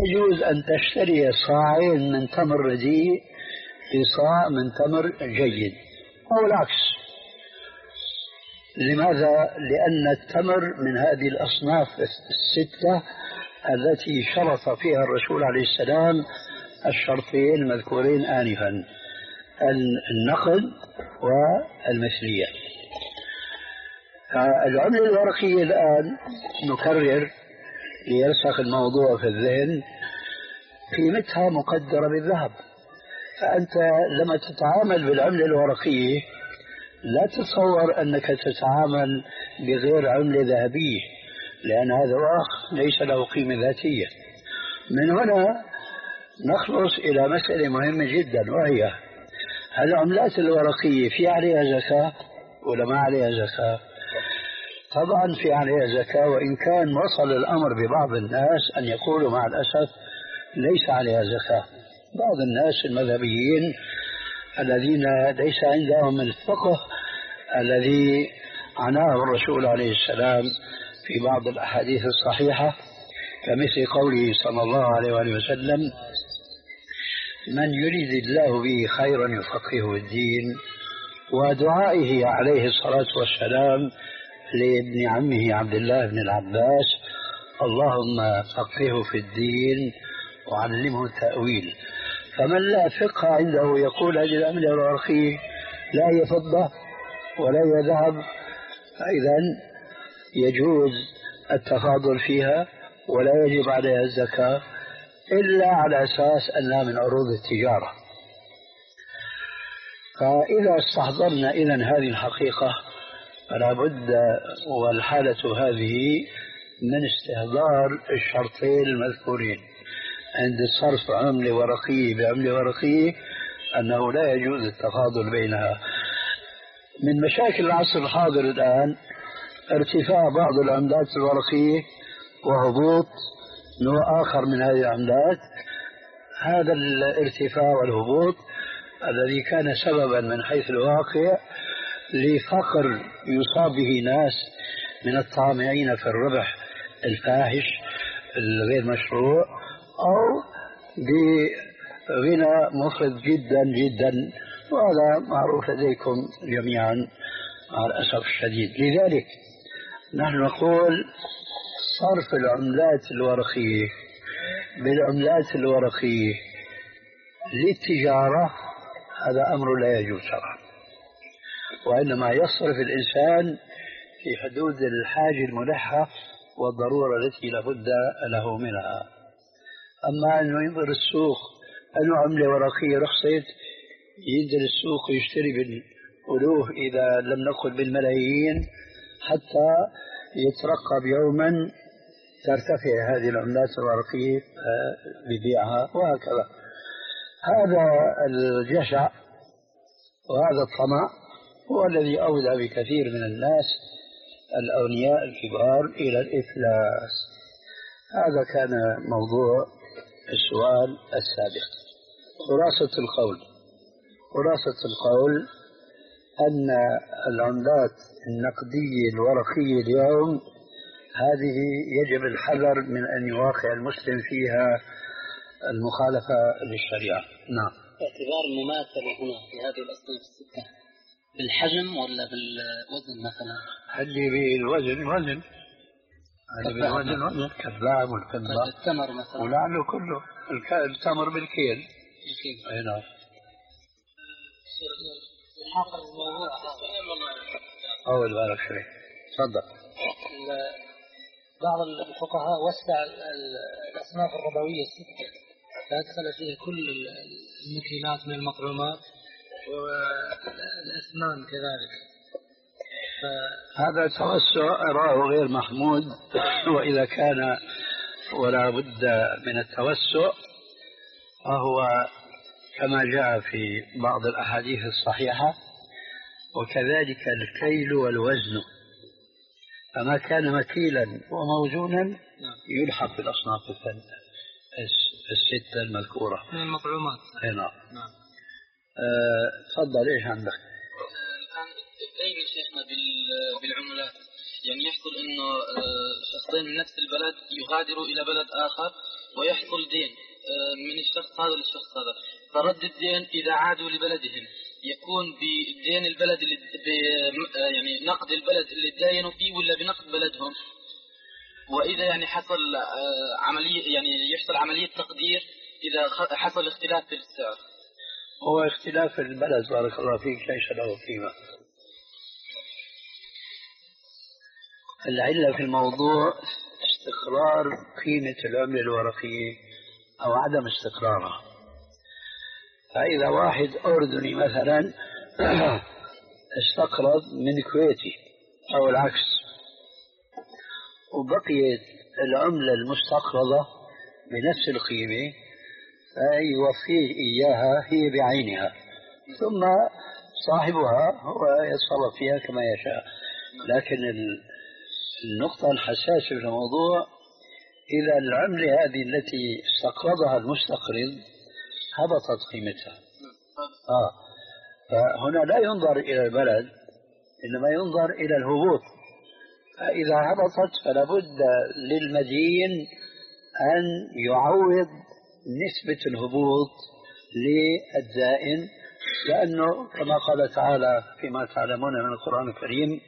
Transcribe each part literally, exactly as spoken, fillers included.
يجوز أن تشتري صاعين من تمر رديء بصاع من تمر جيد أو العكس. لماذا؟ لأن التمر من هذه الأصناف الستة التي شرط فيها الرسول عليه السلام الشرطين المذكورين آنفا، النقد والمثلية. العملة الورقية الآن نكرر ليرسخ الموضوع في الذهن قيمتها مقدرة بالذهب. فأنت لما تتعامل بالعملة الورقية لا تتصور أنك تتعامل بغير عملة ذهبية، لأن هذا ورق ليس له قيمة ذاتية. من هنا نخلص إلى مسألة مهمة جدا، وهي هل العملات الورقية في عليها زكاة ولا ما عليها زكاة؟ طبعا في عليها زكاة، وإن كان وصل الأمر ببعض الناس أن يقولوا مع الأسف ليس عليها زكاة. بعض الناس المذهبيين الذين ليس عندهم الفقه الذي عناه الرسول عليه السلام في بعض الأحاديث الصحيحة، كمثل قوله صلى الله عليه وآله وسلم: من يريد الله به خيرا يفقهه الدين، ودعائه عليه الصلاة والسلام لابن عمه عبد الله بن العباس: اللهم فقهه في الدين وعلمه التأويل. فمن لا فقه عنده يقول هذه العملة الورقية لا هي فضة ولا هي ذهب، فإذا يجوز التفاضل فيها ولا يجب عليها الزكاة إلا على أساس أنها من عروض التجارة. فإذا استحضرنا إذن هذه الحقيقة فلا بد والحالة هذه من استحضار الشرطين المذكورين عند صرف عملة ورقية بعملة ورقية، أنه لا يجوز التفاضل بينها. من مشاكل العصر الحاضر الآن ارتفاع بعض العملات الورقية وهبوط نوع آخر من هذه العملات. هذا الارتفاع والهبوط الذي كان سببا من حيث الواقع لفقر يصاب به ناس من الطامعين في الربح الفاحش الغير مشروع، أو بغنى مفرط جدا جدا، وهذا معروف لديكم جميعا مع الأسف الشديد. لذلك نحن نقول صرف العملات الورقية بالعملات الورقية للتجارة هذا أمر لا يجوز شرعا، وإنما يصرف الإنسان في حدود الحاجة الملحة والضرورة التي لابد له منها. أما أنه ينظر السوق أنه عملة ورقية رخصت، ينزل السوق ويشتري بالألوف إذا لم نقل بالملايين حتى يترقب يوما ترتفع هذه العملات الورقية ببيعها وهكذا. هذا الجشع وهذا الطمع هو الذي أودى بكثير من الناس الأغنياء الكبار إلى الإفلاس. هذا كان موضوع السؤال السابق. خلاصة القول خلاصة القول أن العملات النقدية الورقية اليوم هذه يجب الحذر من أن يواقع المسلم فيها المخالفة للشريعة. نعم. باعتبار المماثلة هنا في هذه الأصناف الستة بالحجم ولا بالوزن مثلا؟ اللي بالوزن وزن، اللي بالوزن وزن كالذهب والفضة. التمر مثلا ولعله كله التمر بالكيل. بالكيل. أي نعم. حاقل الموضوع أول بالك شوي. تفضل. بعض الفقهاء وسع الأصناف الربوية الستة فأدخل فيها كل المكيلات من المطعومات والأسنان كذلك. ف... هذا توسع أراه غير محمود، وإذا كان ولا بد من التوسع فهو كما جاء في بعض الأحاديث الصحيحة، وكذلك الكيل والوزن، فما كان مكيلا وموزونا يلحق بالأصناف الستة المذكورة من المطعومات. نعم. تفضل. ايش عندك؟ الآن دائما شيخنا بالعملات يعني يحصل انه شخصين من نفس البلد يغادروا الى بلد اخر ويحصل دين من الشخص هذا للشخص هذا، فرد الدين إذا عادوا لبلدهم يكون بدين البلد اللي يعني نقد البلد اللي تداينوا فيه ولا بنقد بلدهم؟ وإذا يعني حصل عملية يعني يحصل عملية تقدير إذا حصل اختلاف في السعر؟ هو اختلاف البلد بارك الله فيك ليس له قيمة. العلة في الموضوع استقرار قيمة العملة الورقية أو عدم استقرارها. فإذا واحد أردني مثلا استقرض من كويتي أو العكس وبقيت العملة المستقرضة بنفس القيمة فيوفيه إياها هي بعينها، ثم صاحبها هو يتصرف فيها كما يشاء. لكن النقطة الحساسة في الموضوع إذا العملة هذه التي استقرضها المستقرض هبطت قيمتها، آه فهنا لا ينظر إلى البلد إنما ينظر إلى الهبوط. فإذا هبطت فلا بد للمدين أن يعوض نسبة الهبوط للدائن، لأنه كما قال تعالى فيما تعلمون من القرآن الكريم: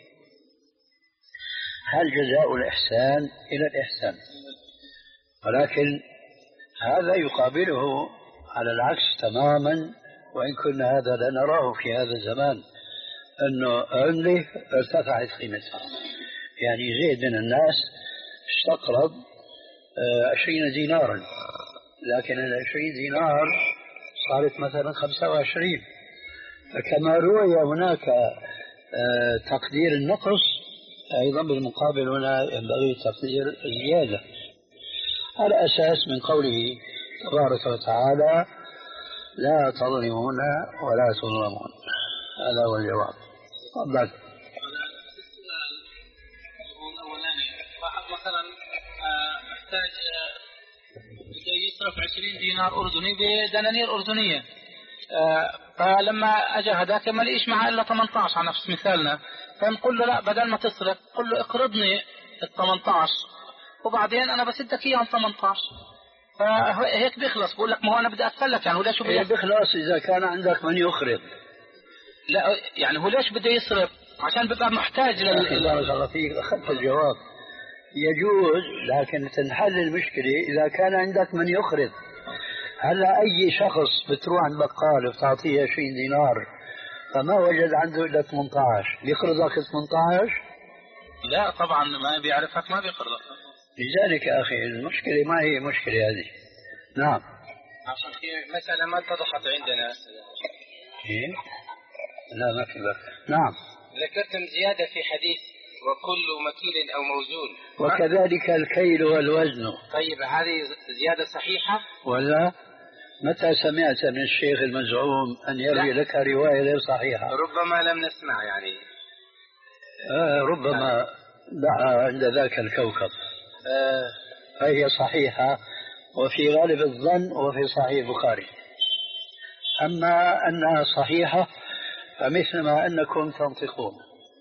هل جزاء الإحسان إلى الإحسان. ولكن هذا يقابله على العكس تماما، وإن كنا هذا لا نراه في هذا الزمان، أنه عملة ارتفعت قيمتها. يعني زيد من الناس استقرض عشرين دينارا، لكن العشرين دينار صارت مثلا خمسة وعشرين، فكما روي هناك تقدير النقص أيضا بالمقابل هنا ينبغي تقدير الزيادة، على أساس من قوله تبارك وتعالى: لا تظلمون ولا تظلمون. هذا هو الجواب. تفضل. واحد مثلا محتاج يصرف عشرين دينار أردني بدنانير أردنية، فلما أجى هذاك ما لقيش معه إلا ثمانية عشر على نفس مثالنا، فنقول له لا، بدل ما تصرف قل له اقرضني ال ثمانية عشر وبعدين أنا بسدك إياه عن ثمانية عشر. فهيك بيخلص. بقول لك ما هو أنا بدي أتسلك، يعني هو ليش إيه بيخلص إذا كان عندك من يقرض؟ لا يعني هو ليش بده يصرف؟ عشان بيبقى محتاج لل بارك الله فيك، أخذت الجواب. يجوز، لكن تنحل المشكلة إذا كان عندك من يقرض. هلا أي شخص بتروح عند بقال وتعطيه عشرين دينار فما وجد عنده إلا ثمانية عشر، يقرضك ثمانية عشر؟ لا طبعا ما بيعرفك ما بيقرضك. لذلك يا أخي المشكلة ما هي مشكلة هذه. نعم. عشان في مسألة ما اتضحت عندنا. إيه؟ لا ما في بك. نعم. ذكرتم زيادة في حديث وكل مكيل أو موزون، وكذلك الكيل والوزن. طيب هذه زيادة صحيحة ولا؟ متى سمعت من الشيخ المزعوم أن يروي لك رواية غير صحيحة؟ ربما لم نسمع يعني. آه ربما دعا عند ذاك الكوكب. آه فهي صحيحة وفي غالب الظن وفي صحيح البخاري. أما أنها صحيحة فمثل ما أنكم تنطقون،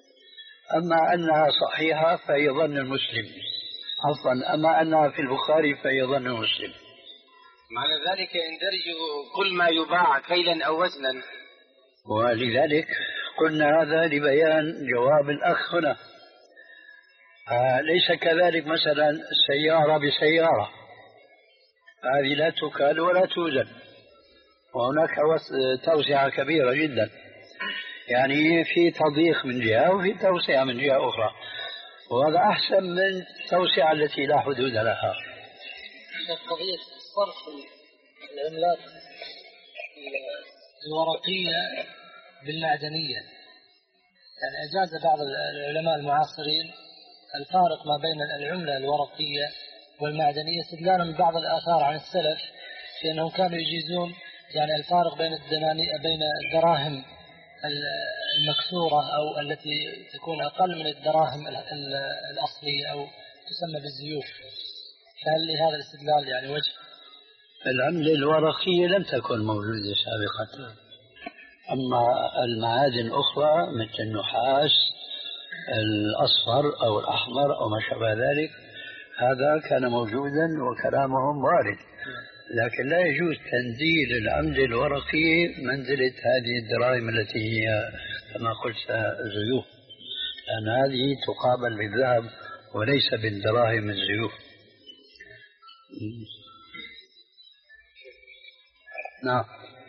أما أنها صحيحة فهي ظن المسلم. عفوا، أما أنها في البخاري فهي ظن المسلم. معنى ذلك يندرج كل ما يباع كيلا أو وزنا. ولذلك قلنا هذا لبيان جواب الأخ هنا. آه ليس كذلك مثلا السيارة بسيارة، هذه لا تكال ولا توزن، وهناك توسعة كبيرة جدا، يعني في تضييق من جهة وفي توسعة من جهة أخرى، وهذا أحسن من التوسعة التي لا حدود لها. قضية صرف العملات الورقية بالمعدنية، يعني أجاز بعض العلماء المعاصرين الفارق ما بين العملة الورقية والمعدنية استدلالا من بعض الآثار عن السلف في أنهم كانوا يجيزون يعني الفارق بين بين الدراهم المكسورة أو التي تكون أقل من الدراهم الأصلية أو تسمى بالزيوف. فهل لهذا الاستدلال يعني وجه؟ العملة الورقية لم تكن موجودة سابقا، أما المعادن الأخرى مثل النحاس الأصفر أو الأحمر أو ما شابه ذلك هذا كان موجودا وكلامهم وارد، لكن لا يجوز تنزيل العملة الورقية منزلة هذه الدراهم التي هي كما قلت زيوف، لأن هذه تقابل بالذهب وليس بالدراهم الزيوف. نعم.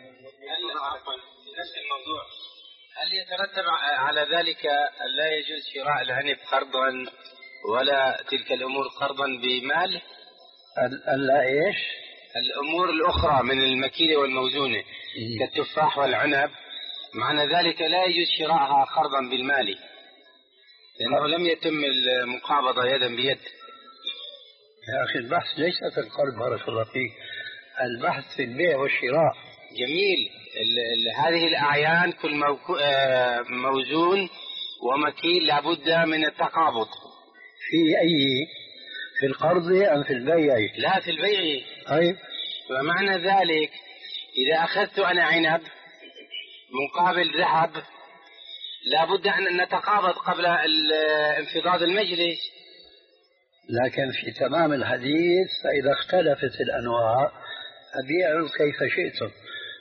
نفس الموضوع، هل يترتب على ذلك لا يجوز شراء العنب قرضا ولا تلك الأمور قرضا بمال؟ ألا إيش؟ الأمور الأخرى من المكيلة والموزونة كالتفاح والعنب، معنى ذلك لا يجوز شراءها قرضا بالمال لأنه لم يتم المقابضة يدا بيد. يا أخي البحث ليس في القرض بارك الله فيك، البحث في البيع والشراء. جميل. ال ال هذه الأعيان كل موزون ومكيل لابد من التقابض. في أي؟ في القرض أم في البيع؟ لا في البيع. طيب. فمعنى ذلك إذا أخذت أنا عنب مقابل ذهب لابد أن نتقابض قبل انفضاض المجلس. لكن في تمام الحديث فإذا اختلفت الأنواع أبيعوا كيف شئتم،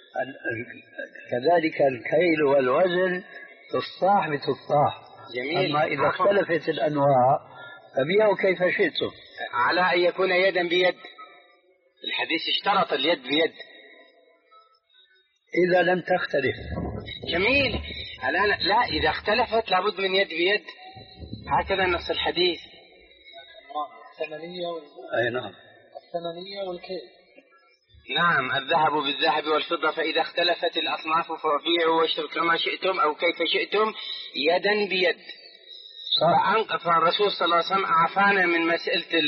كذلك الكيل والوزن تفاح بتفاح. جميل. أما إذا اختلفت الأنواع أبيعوا كيف شئتم على أن يكون يدا بيد. الحديث اشترط اليد بيد. إذا لم تختلف. جميل. الآن لا، إذا اختلفت لابد من يد بيد، هكذا نص الحديث. الثمنية وال... أي نعم. الثمنية والكيل. نعم، الذهب بالذهب والفضة، فإذا اختلفت الأصناف فبيعوا واشتروا كما شئتم أو كيف شئتم يدا بيد. فالرسول صلى الله عليه وسلم أعفانا من مسألة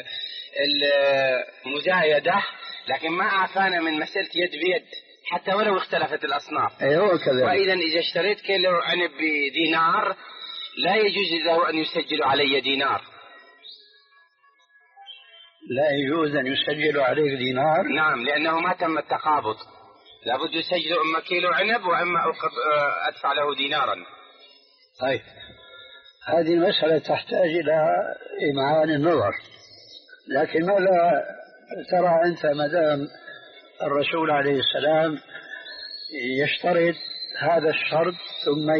المزايدة، لكن ما أعفانا من مسألة يد بيد حتى ولو اختلفت الأصناف. أيوة كذلك. وإذا إذا اشتريت كيلو عنب بدينار لا يجوز له أن يسجل علي دينار. لا يجوز أن يسجل عليك دينار. نعم، لأنه ما تم التقابض، لابد يسجل إما كيلو عنب وإما أدفع له دينارا. طيب، هذه المسألة تحتاج إلى إمعان النظر، لكن ماذا ترى أنت مدام الرسول عليه السلام يشترط هذا الشرط ثم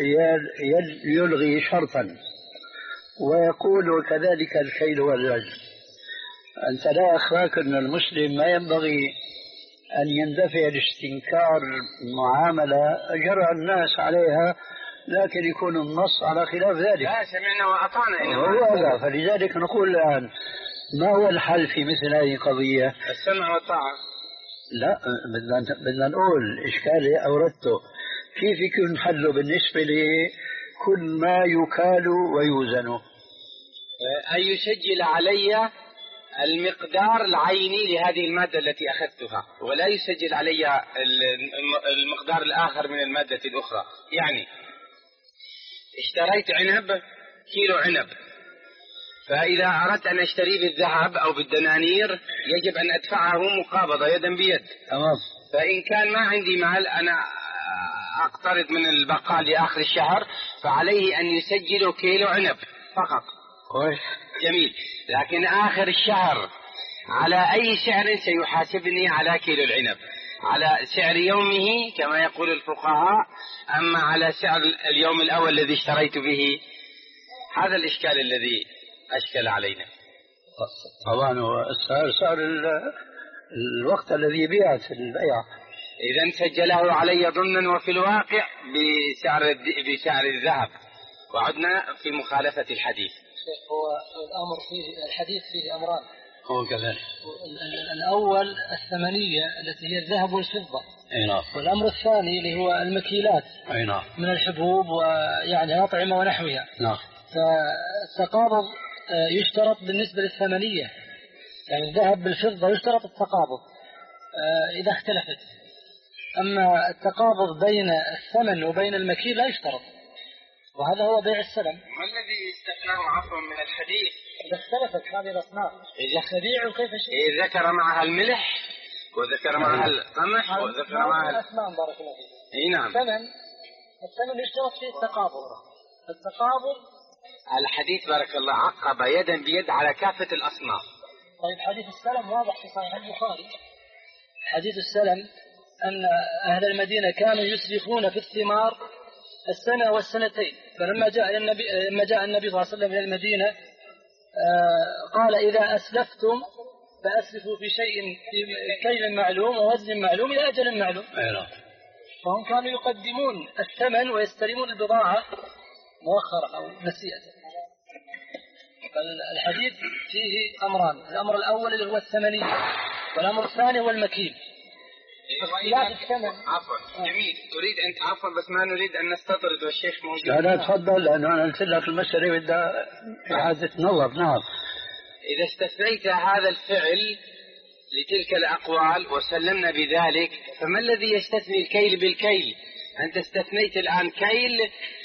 يلغي شرطا ويقول وكذلك الكيل والوزن، أنت لا أخفاك أن المسلم ما ينبغي أن يندفع لاستنكار معاملة جرى الناس عليها لكن يكون النص على خلاف ذلك. لا، سمعنا وأطعنا. هو هذا، فلذلك نقول الآن ما هو الحل في مثل هذه القضية؟ السمع والطاعة. لا، بدنا نقول إشكالي أوردته كيف يكون حله بالنسبة لكل ما يكال ويوزن؟ أن يسجل علي المقدار العيني لهذه المادة التي أخذتها، ولا يسجل علي المقدار الآخر من المادة الأخرى. يعني اشتريت عنب كيلو عنب، فإذا أردت أن أشتري بالذهب أو بالدنانير يجب أن أدفعه مقابضة يدا بيد. تمام. فإن كان ما عندي مال أنا أقترض من البقال لآخر الشهر فعليه أن يسجل كيلو عنب فقط. كويس. جميل. لكن آخر الشهر على أي سعر سيحاسبني على كيلو العنب؟ على سعر يومه كما يقول الفقهاء، أما على سعر اليوم الأول الذي اشتريت به؟ هذا الإشكال الذي أشكل علينا. طبعا السعر سعر الوقت الذي بيعت البيع. إذا سجله علي ضمنا وفي الواقع بسعر بسعر الذهب، وعدنا في مخالفة الحديث. هو الأمر فيه الحديث فيه أمران. هو كذلك. الأول الثمنية التي هي الذهب والفضة. أي نعم. والأمر الثاني اللي هو المكيلات. أي نعم. من الحبوب ويعني الأطعمة ونحوها. نعم. فالتقابض يشترط بالنسبة للثمنية، يعني الذهب بالفضة يشترط التقابض إذا اختلفت. أما التقابض بين الثمن وبين المكيل لا يشترط، وهذا هو بيع السلم. ما الذي استثناه عفوا من الحديث؟ إذا اختلفت هذه الأصناف تبيع كيف شئت. إذا ذكر معها الملح وذكر معها القمح وذكر معها الأثمان بارك الله فيك. إي نعم. الثمن الثمن يشترط فيه التقابض. التقابض الحديث بارك الله عقب يدا بيد على كافة الأصناف. طيب حديث السلم واضح في صحيح البخاري. حديث السلم أن أهل المدينة كانوا يسرفون في الثمار السنة والسنتين، فلما جاء النبي لما جاء النبي صلى الله عليه وسلم إلى المدينة قال إذا أسلفتم فأسلفوا في شيء في كيل معلوم ووزن معلوم إلى أجل معلوم. فهم كانوا يقدمون الثمن ويستلمون البضاعة مؤخرة أو نسيئة. فالحديث فيه أمران، الأمر الأول اللي هو الثمنية، والأمر الثاني هو المكيل. عفوا جميل، تريد أنت عفوا بس ما نريد أن نستطرد والشيخ موجود. لا لا تفضل، لأنه أنا قلت لك المسألة بدها إعادة نظر. نعم. إذا استثنيت هذا الفعل لتلك الأقوال وسلمنا بذلك، فما الذي يستثني الكيل بالكيل؟ أنت استثنيت الآن كيل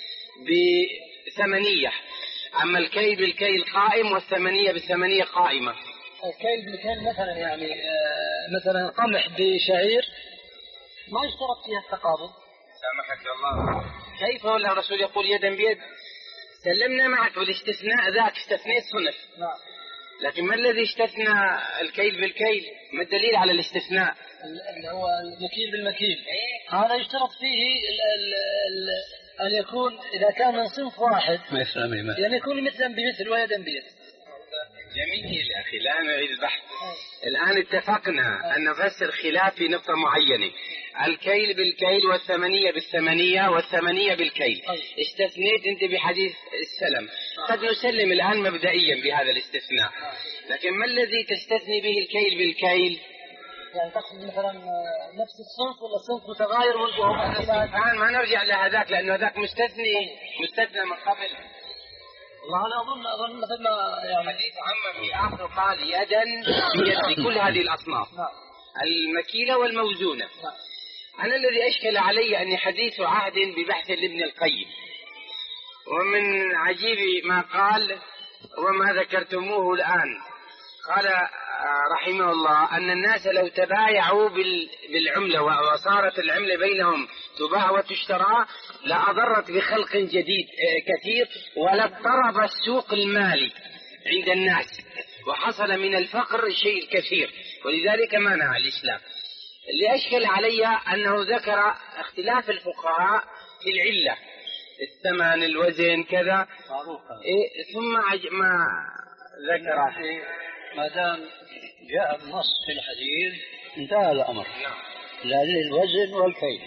بثمنية، أما الكيل بالكيل قائم والثمنية بالثمنية قائمة. الكيل بالكيل مثلا يعني مثلا قمح بشعير ما يشترط فيها التقابض. سامحك الله، كيف هو الرسول يقول يدا بيد؟ سلمنا معك بالاستثناء ذاك استثنيت صنف. نعم. لكن ما الذي استثنى الكيل بالكيل؟ ما الدليل على الاستثناء؟ اللي هو المكيل بالمكيل. هذا يشترط فيه ال ال ال أن يكون إذا كان من صنف واحد يعني يكون مثلا بمثل ويدا بيد. جميل يا أخي، لا نعيد البحث. الآن اتفقنا أن نفسر خلاف في نقطة معينة، الكيل بالكيل والثمنية بالثمنية والثمنية بالكيل. استثنيت أنت بحديث السلم، قد نسلم الآن مبدئيا بهذا الاستثناء، لكن ما الذي تستثني به الكيل بالكيل؟ يعني تقصد مثلا نفس الصنف ولا صنف متغاير والبعض؟ الآن ما نرجع لهذاك لأنه هذاك مستثني مستثنى من قبل. والله أنا أظن أظن مثل ما يعني حديث عم في آخر قال يدا بيد بكل هذه الأصناف المكيلة والموزونة. أنا الذي أشكل علي أني حديث عهد ببحث لابن القيم، ومن عجيب ما قال وما ذكرتموه الآن، قال رحمه الله أن الناس لو تبايعوا بالعملة وصارت العملة بينهم تباع وتشترى لأضرت بخلق جديد كثير ولاضطرب السوق المالي عند الناس وحصل من الفقر شيء كثير، ولذلك منع الإسلام. اللي أشكل علي أنه ذكر اختلاف الفقهاء في العلة، الثمن الوزن كذا إيه، ثم ما ذكر ما دام جاء النص في الحديث انتهى الأمر. لأن الوزن والكيل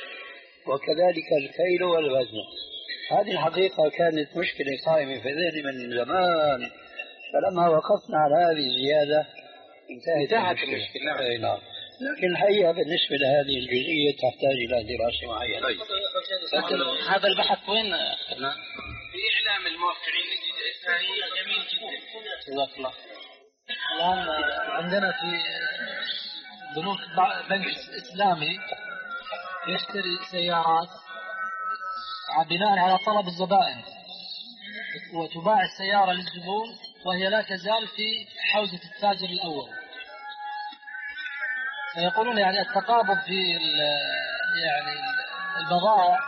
وكذلك الكيل والوزن، هذه الحقيقة كانت مشكلة قائمة في ذهني من زمان، فلما وقفنا على هذه الزيادة انتهت المشكلة. نعم. لكن الحقيقة بالنسبة لهذه الجزئية تحتاج إلى دراسة معينة. طيب. لكن هذا البحث وين؟ في إعلام الموقعين جميل جدا. جزاك الله. الآن عندنا في بنوك بنك إسلامي يشتري سيارات بناء على طلب الزبائن، وتباع السيارة للزبون وهي لا تزال في حوزة التاجر الأول. فيقولون يعني التقابض في يعني البضائع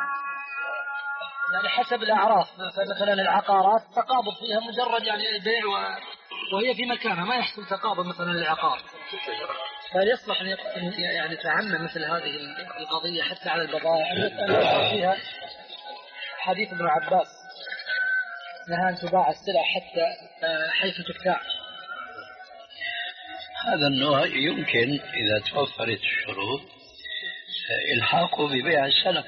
يعني حسب الأعراف، فمثلا العقارات تقابض فيها مجرد يعني البيع وهي في مكانها، ما يحصل تقابض مثلا العقار. فيصلح أن يعني تعمم مثل هذه القضية حتى على البضائع التي فيها حديث ابن عباس نهى أن تباع السلع حتى حيث تبتاع. هذا النوع يمكن إذا توفرت الشروط الحاقه ببيع السلم،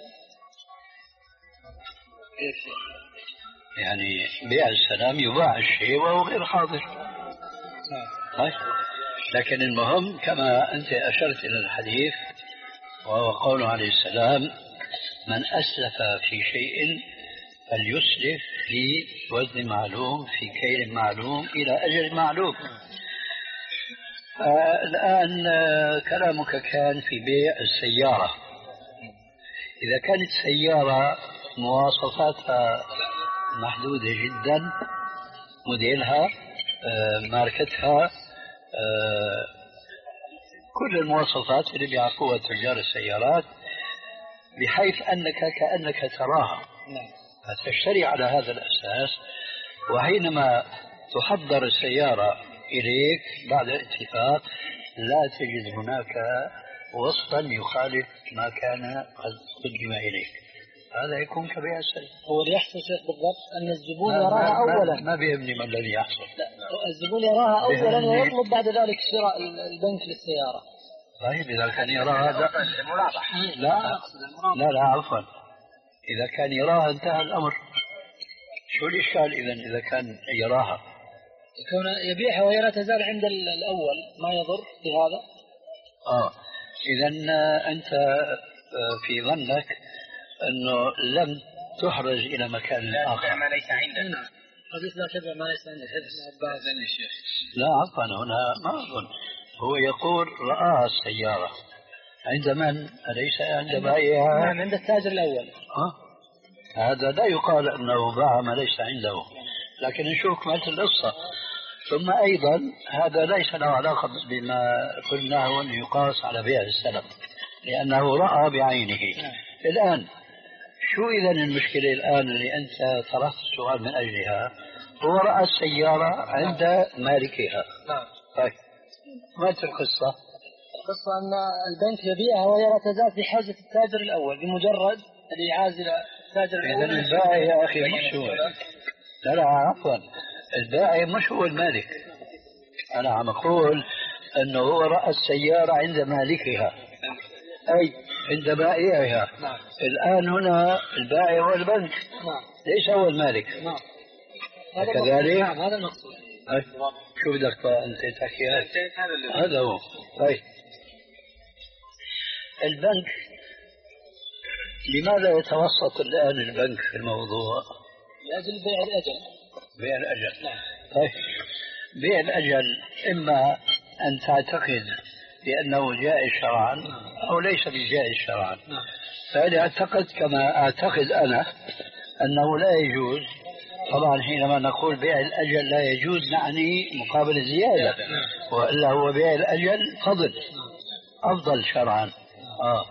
يعني بيع السلام يباع الشيء وهو غير حاضر. طيب. لكن المهم كما أنت أشرت إلى الحديث وهو قوله عليه السلام من أسلف في شيء فليسلف في وزن معلوم في كيل معلوم إلى أجل معلوم. الآن كلامك كان في بيع السيارة. إذا كانت سيارة مواصفاتها محدودة جدا، موديلها ماركتها كل المواصفات اللي بيعرفوها تجار السيارات بحيث أنك كأنك تراها، فتشتري على هذا الأساس، وحينما تحضر السيارة إليك بعد الاتفاق لا تجد هناك وصفا يخالف ما كان قد قدم إليك، هذا يكون كبيع السلم. هو اللي يحصل شيخ بالضبط أن الزبون ما يراها ما أولا، ما بيهمني ما الذي يحصل. لا الزبون يراها أولا ويطلب بعد ذلك شراء البنك للسيارة. طيب إذا كان يراها المرابح. لا لا لا عفوا، إذا كان يراها انتهى الأمر. شو الإشكال إذا إذا كان يراها؟ يكون يبيعها وهي لا تزال عند الأول، ما يضر في هذا. آه إذا أنت في ظنك أنه لم تحرز إلى مكان آخر. ما ليس عندك. نعم. حديث لا تبع ما ليس عندك. أذن الشيخ. لا عفوا، هنا ما أظن. هو يقول رأى السيارة عند من؟ أليس عند بائعها؟ نعم عند التاجر الأول. آه. هذا لا يقال أنه باع ما ليس عنده، لكن نشوف مثل القصة. ثم أيضا هذا ليس له علاقة بما قلناه أنه يقاس على بيع السلم، لأنه رأى بعينه. الآن شو إذا المشكلة الآن اللي أنت طرحت السؤال من أجلها؟ هو رأى السيارة عند مالكها. نعم. طيب ما القصة؟ القصة أن البنك يبيعها وهي لا تزال في حاجة التاجر الأول، بمجرد اللي يعازل التاجر الأول. إذا البائع يا أخي مش هو. لا لا عفوا، البائع مش هو المالك. أنا عم أقول أنه هو رأى السيارة عند مالكها، أي عند بائعها. نعم. الآن هنا البائع هو البنك. نعم. ليس هو المالك. نعم. كذلك. نعم هذا المقصود. شو بدك أنت تحكي؟ هذا هذا هو. طيب البنك لماذا يتوسط الآن البنك في الموضوع؟ لأجل بيع الأجل. بيع الأجل. نعم. طيب بيع الأجل إما أن تعتقد بأنه جائز شرعا أو ليس بجائز شرعا. نعم. فإذا اعتقد كما أعتقد أنا أنه لا يجوز، طبعا حينما نقول بيع الأجل لا يجوز نعني مقابل الزيادة، وإلا هو بيع الأجل فضل أفضل شرعا. آه.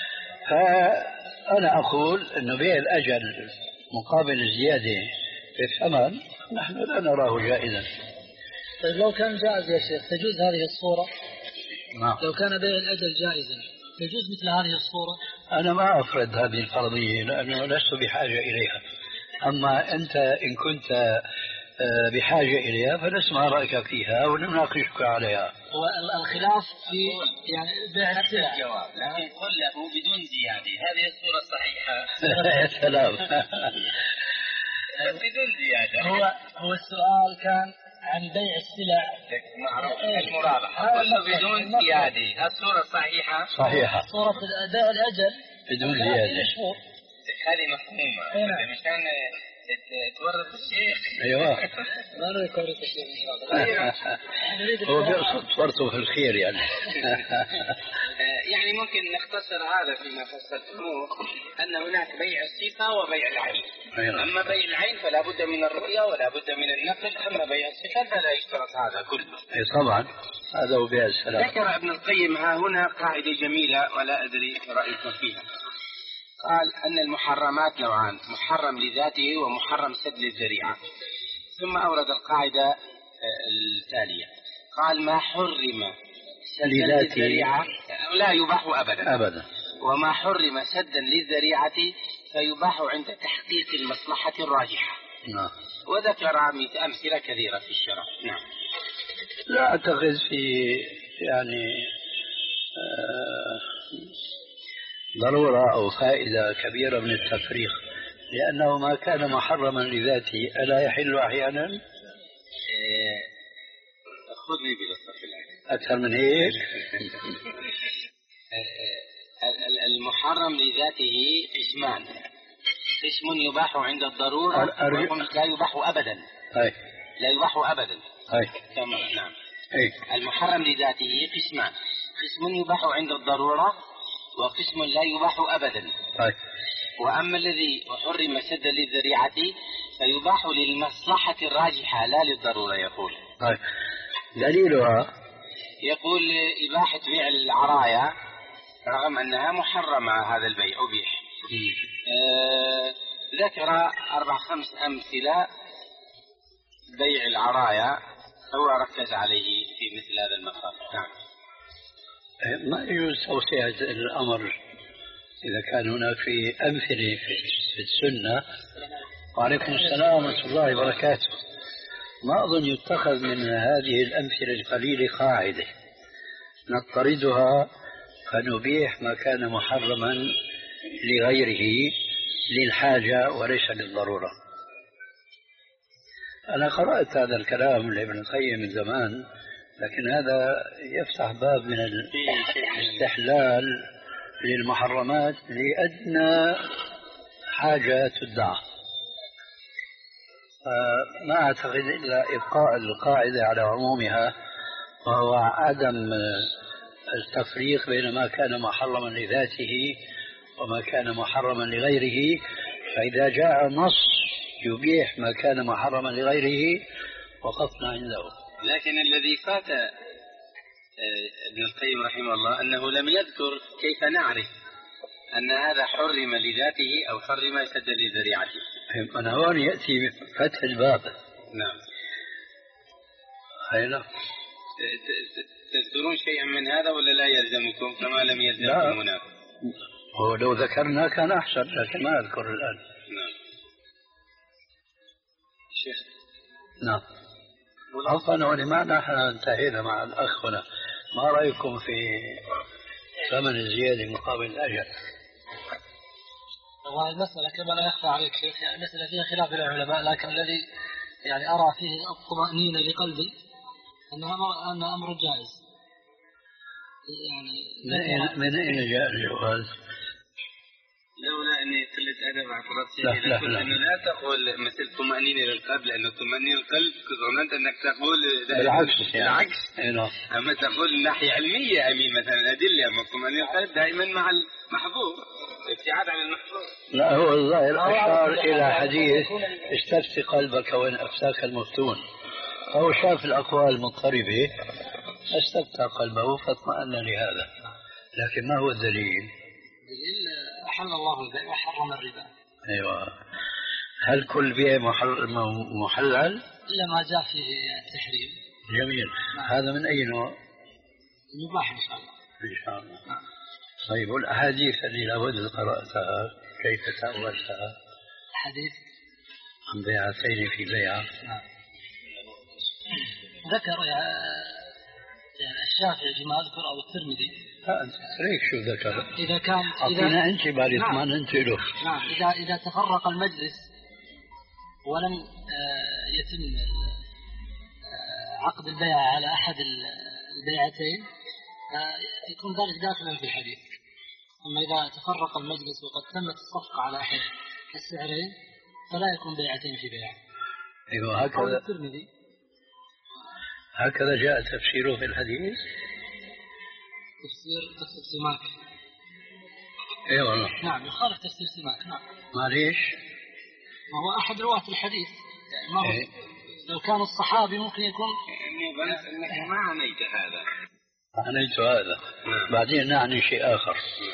فأنا أقول أنه بيع الأجل مقابل الزيادة في الثمن نحن لا نراه جائزا. طيب لو كان جائز يا شيخ تجوز هذه الصورة؟ نعم. لو كان بيع الأجل جائزا تجوز مثل هذه الصورة؟ أنا ما أفرض هذه الفرضية لأنه لست بحاجة إليها، أما أنت إن كنت بحاجة إليها فنسمع رأيك فيها ونناقشك عليها. والخلاف في يعني بيع السلع الجواب، لكن قل له بدون زيادة هذه الصورة الصحيحة. يا سلام. بدون زيادة. هو هو السؤال كان عن بيع السلع معروف المرابحة. قل له بدون زيادة الصورة الصحيحة. صحيحة. صورة بيع الأجل بدون زيادة. هذه مفهومة. مشان تورط الشيخ. ايوه. ما نريد تورط الشيخ ان شاء الله. هو بيقصد تورطه في الخير يعني. يعني ممكن نختصر هذا فيما فصلتموه ان هناك بيع الصفة وبيع العين. اما بيع العين فلا بد من الرؤية ولا بد من النقل، اما بيع الصفة فلا يشترط هذا كله. اي طبعا هذا هو بيع السلام. ذكر ابن القيم ها هنا قاعدة جميلة ولا ادري رايكم فيها. قال أن المحرمات نوعان، محرم لذاته ومحرم سد للذريعة. ثم أورد القاعدة التالية، قال ما حرم سدا للذريعة لا يباح أبدا أبدا، وما حرم سدا للذريعة فيباح عند تحقيق المصلحة الراجحة. نعم. وذكر أمثلة كثيرة في الشرع. نعم. لا أعتقد في يعني آه ضرورة أو فائدة كبيرة من التفريق، لأنه ما كان محرما لذاته ألا يحل أحيانا؟ خذني بالصف العين أكثر من هيك. المحرم لذاته قسمان، قسم يباح عند الضرورة وقسم لا يباح أبدا. هاي. لا يباح أبدا. هاي. تمام. نعم. هي. المحرم لذاته قسمان، قسم يباح عند الضرورة وقسم لا يباح أبدا. هاي. وأما الذي حرم سدا للذريعة فيباح للمصلحة الراجحة لا للضرورة. يقول هاي. دليلها يقول إباحة بيع العرايا رغم أنها محرمة، هذا البيع أبيح. آه ذكر أربع خمس أمثلة بيع العرايا هو ركز عليه في مثل هذا المقام. نعم. ما يجوز توسعة الأمر إذا كان هناك في أمثلة في السنة. وعليكم السلام ورحمة الله وبركاته. ما أظن يتخذ من هذه الأمثلة القليلة قاعدة نضطردها فنبيح ما كان محرما لغيره للحاجة وليس للضرورة. أنا قرأت هذا الكلام لابن القيم من زمان، لكن هذا يفتح باب من الاستحلال للمحرمات لأدنى حاجة تدعى. ما أعتقد إلا إبقاء القاعدة على عمومها، وهو عدم التفريق بين ما كان محرما لذاته وما كان محرما لغيره. فإذا جاء نص يبيح ما كان محرما لغيره وقفنا عنده. لكن الذي فات ابن القيم رحمه الله أنه لم يذكر كيف نعرف أن هذا حرم لذاته أو حرم سد لذريعته. أنا هون يأتي فتح الباب. نعم. هينا تذكرون شيئا من هذا ولا لا يلزمكم كما لم يلزمكم هناك؟ ولو ذكرنا كان أحسن، لكن ما أذكر الآن. نعم. شيخ. نعم. عفوا ولما نحن انتهينا مع الأخ هنا، ما رأيكم في ثمن الزيادة مقابل الأجل؟ والله المسألة كما لا يخفى عليك شيخ، يعني مسألة فيها خلاف العلماء، لكن الذي يعني أرى فيه الطمأنينة لقلبي أنها أن أمر جائز. يعني من أين جاء الجواز؟ لولا أني قلت أدب اعترضت إذا قلت أنه لا تقول مثل طمأنينة للقلب، لأنه طمأنينة القلب ظننت أنك تقول بالعكس. بالعكس. يعني. أما تقول من ناحية علمية أمين مثلا أدلة، أما طمأنينة القلب دائما مع المحظور، ابتعاد عن المحظور. لا هو الظاهر أشار إلى حديث استفتي قلبك وإن أفتاك المفتون، أو شاف الأقوال المضطربة استفتى قلبه فاطمأن لهذا. لكن ما هو الدليل؟ دليل أحل الله البيع وحرم الربا. أيوة. هل كل بيع محلل؟ إلا ما جاء فيه التحريم. جميل. هذا من أي نوع؟ مباح إن شاء الله. إن شاء الله. طيب والأحاديث اللي لابد قرأتها كيف تأولتها؟ حديث عن بيعتين في بيعة. نعم. ذكر يا الشافعي فيما أذكر أو الترمذي. أنت ريك شو ذكر؟ إذا كان أعطينا أنت بالي ما ننتله. نعم. إذا إذا تفرق المجلس ولم يتم عقد البيع على أحد البيعتين يكون ذلك داخلا في الحديث. أما إذا تفرق المجلس وقد تمت الصفقة على أحد السعرين فلا يكون بيعتين في بيع. أيوة هكذا. الترمذي هكذا جاء تفسيره في الحديث. تفسير تفسير سماك. اي والله. نعم يخالف تفسير سماك. نعم. معليش. ما هو أحد رواة الحديث. يعني ما هو إيه؟ لو كان الصحابي ممكن يكون. يعني ظننت أنك ما عنيت هذا. عنيت هذا. نعم. بعدين نعني شيء آخر.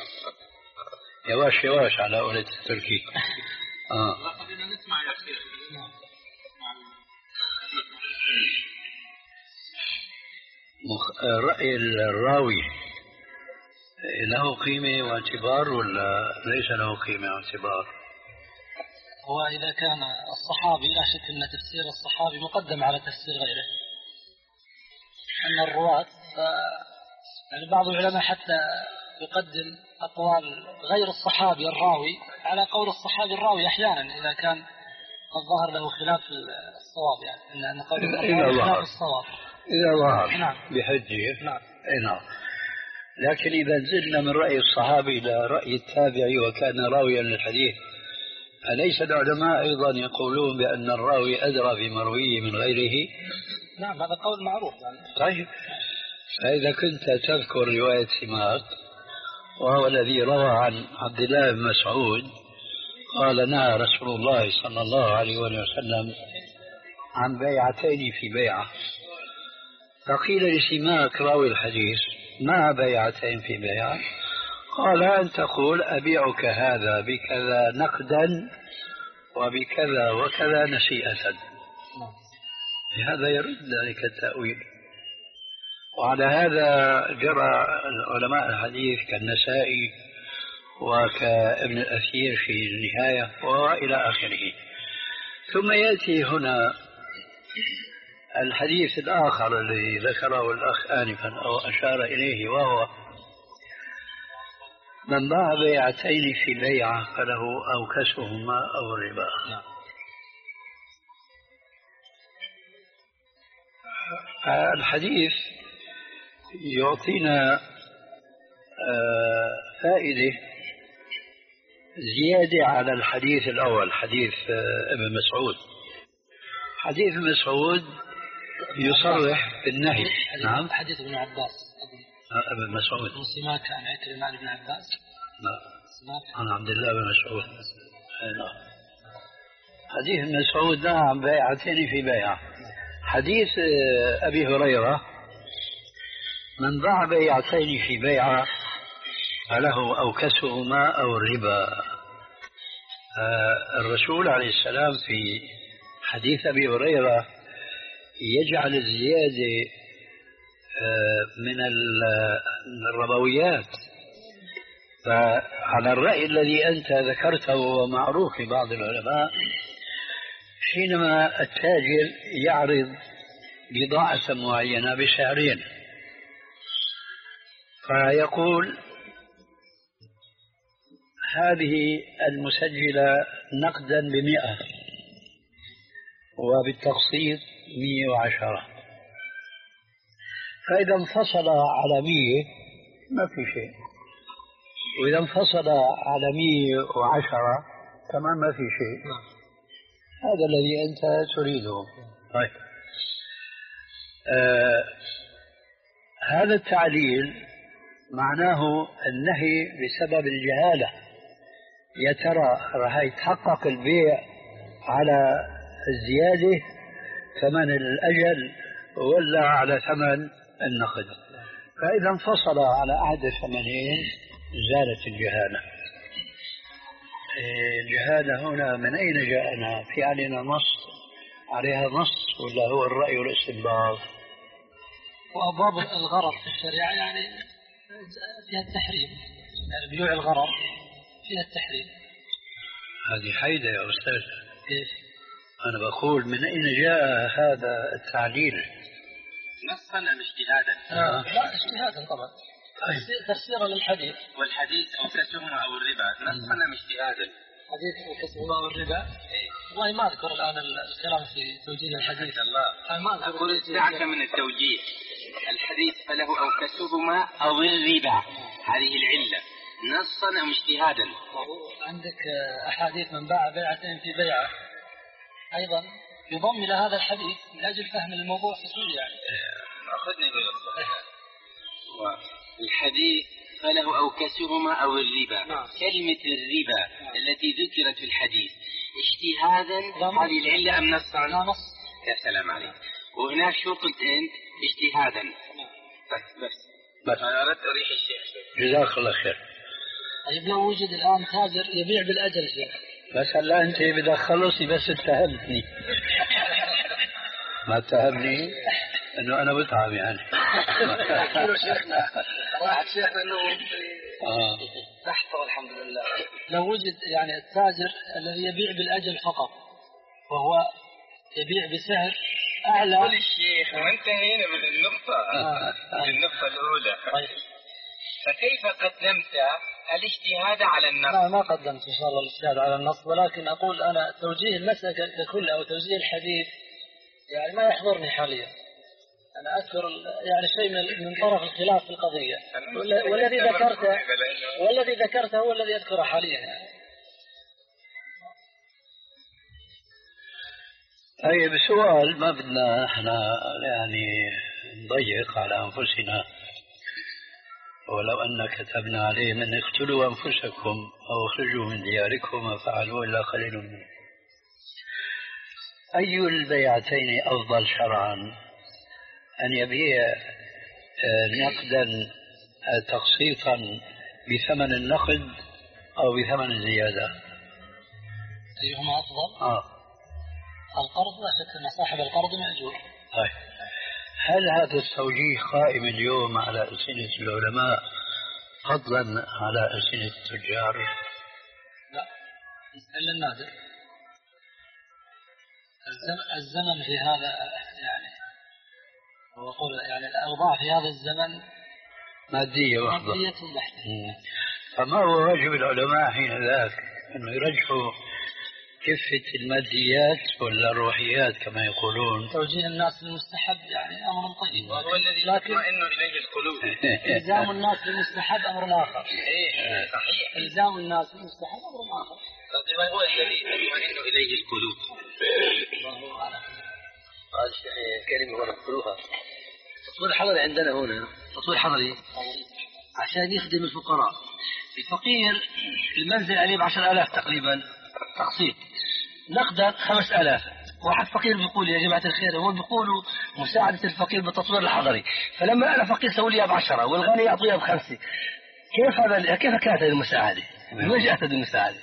يواش يواش على قولة التركي. آه. خلينا نسمع يا شيخ. نعم. مخ... رأي الراوي له قيمة واعتبار ولا ليس له قيمة واعتبار؟ هو إذا كان الصحابي لا شك أن تفسير الصحابي مقدم على تفسير غيره. أن الرواة يعني بعض العلماء حتى يقدم أقوال غير الصحابي الراوي على قول الصحابي الراوي أحيانا إذا كان قد ظهر له خلاف الصواب، يعني أن قول الراوي خلاف الصواب إذا ظهر. نعم. بحجة. نعم. نعم. لكن إذا نزلنا من رأي الصحابي إلى رأي التابعي وكان راويا للحديث، أليس العلماء أيضا يقولون بأن الراوي أدرى بمرويه من غيره؟ نعم هذا قول معروف يعني. طيب فإذا كنت تذكر رواية سماك وهو الذي روى عن عبد الله بن مسعود قال نهى رسول الله صلى الله عليه وسلم عن بيعتين في بيعة، فقيل لسماك راوي الحديث ما بيعتين في بيعة؟ قال أن تقول أبيعك هذا بكذا نقدا وبكذا وكذا نسيئة، هذا يرد ذلك التأويل. وعلى هذا جرى علماء الحديث كالنسائي وكابن الأثير في النهاية وإلى آخره. ثم يأتي هنا الحديث الآخر الذي ذكره الأخ آنفا أو أشار إليه، وهو من باع بيعتين في بيعة فله أوكسهما أو الربا. الحديث يعطينا فائدة زيادة على الحديث الأول، حديث ابن مسعود. حديث ابن مسعود يصرح بالنهي. نعم، حديث ابن عباس ابن مسعود سماك عن عكرمة عن ابن عباس. لا، عن عبد الله بن مسعود. حديث ابن مسعود نهى عن بيعتين في بيعة. حديث أبي هريرة من باع بيعتين في بيعة فله أوكسهما أو الربا. الرسول عليه السلام في حديث أبي هريرة يجعل الزيادة من الربويات. فعلى الرأي الذي أنت ذكرته ومعروف لبعض العلماء، حينما التاجر يعرض بضاعة معينة بسعرين فيقول هذه المسجلة نقدا بمئة وبالتقسيط مئة وعشرة، فإذا انفصل على مئة ما في شيء، وإذا انفصل على مئة وعشرة كمان ما في شيء. هذا الذي أنت تريده. طيب، آه هذا التعليل معناه النهي بسبب الجهالة. يا ترى راح يتحقق البيع على الزيادة ثمن الأجل ولا على ثمن النقد؟ فإذا انفصل على أحد الثمنين زالت الجهالة. الجهالة هنا من أين جاءنا؟ في علينا نص عليها نص ولا هو الرأي والاستنباط؟ وأبواب الغرر في الشريعة يعني فيها التحريم، يعني بيوع الغرر فيها التحريم. هذه حيدة يا أستاذ. إيش؟ أنا بقول من أين جاء هذا التعليل؟ نصا أم اجتهادا؟ آه. لا، اجتهادا طبعا. طيب. تفسيرا للحديث. والحديث أوكسهما أو الربا نصا أم اجتهادا؟ حديث أوكسهما أو الربا. إيه؟ والله ما أذكر الآن الكلام في توجيه الحديث. الله. أنا ما أذكر. أقول دعك من التوجيه. الحديث فله أوكسهما أو الربا، هذه العلة نصا أم اجتهادا؟ عندك أحاديث من باع بيعتين في بيعة أيضا يضم إلى هذا الحديث من أجل فهم الموضوع في كل يعني. أخذني بالصحيح. الحديث فله أوكسهما أو الربا. نعم. كلمة الربا نعم. التي ذكرت في الحديث اجتهادا هذه العلة أم نصا؟ لا، نص. يا سلام عليك. وهناك شو قلت أنت؟ اجتهادا. نعم. بس بس بس أنا أردت أريح الشيخ. جزاك الله خير. طيب لو وجد الآن تاجر يبيع بالأجل شيخ، بس هلا أنت بدك تخلصني بس اتهمتني. ما اتهمني إنه أنا بتعب يعني. شيخنا واحد شيخنا إنه آه. تحت والحمد لله. لو وجد يعني التاجر الذي يبيع بالأجل فقط وهو يبيع بسعر أعلى. قل الشيخ وانتهينا من النقطة من النقطة الأولى. طيب. فكيف قدمت الاجتهاد على النص؟ لا، ما قدمت إن شاء الله الاجتهاد على النص، ولكن أقول أنا توجيه المسألة ككل أو توجيه الحديث يعني ما يحضرني حاليا. أنا أذكر يعني شيء من من طرف الخلاف في القضية، والذي ذكرته والذي ذكرته هو الذي أذكره حاليا يعني. طيب، سؤال ما بدنا احنا يعني نضيق على أنفسنا، ولو أن كتبنا عليهم أن اقتلوا أنفسكم أو اخرجوا من دياركم ما فعلوا إلا قليل منهم. أي البيعتين أفضل شرعا؟ أن يبيع نقدا تقسيطا بثمن النقد أو بثمن الزيادة؟ أيهما أفضل؟ آه. القرض لا شك أن صاحب القرض مأجور. طيب هل هذا التوجيه قائم اليوم على ألسنة العلماء فضلا على ألسنة التجار؟ لا، إلا النادر. الزمن في هذا يعني هو يقول يعني الأوضاع في هذا الزمن مادية وحدة. مادية بحتة. فما هو واجب العلماء حين ذاك؟ أنه يرجحوا كفة الماديات ولا الروحيات كما يقولون؟ توجيه الناس للمستحب يعني أمر طيب، وهو الذي يطمئن إليه القلوب. إلزام الناس للمستحب أمر آخر. إيه صحيح. إلزام الناس للمستحب أمر آخر. ما هو الذي يطمئن إليه القلوب؟ هذه كلمة ونقولها. التصوير الحضري عندنا هنا تصوير حضري عشان يخدم الفقراء. الفقير المنزل عليه بعشر آلاف تقريبا تقسيط، نقدر خمس آلاف. واحد فقير بيقول يا جماعة الخير، هو بيقولوا مساعدة الفقير بالتصوير الحضري، فلما أنا فقير سوي لي بعشرة والغني يعطيها بخمسة. كيف هذا؟ كيف كانت هذه المساعدة؟ من وين جاءت هذه المساعدة؟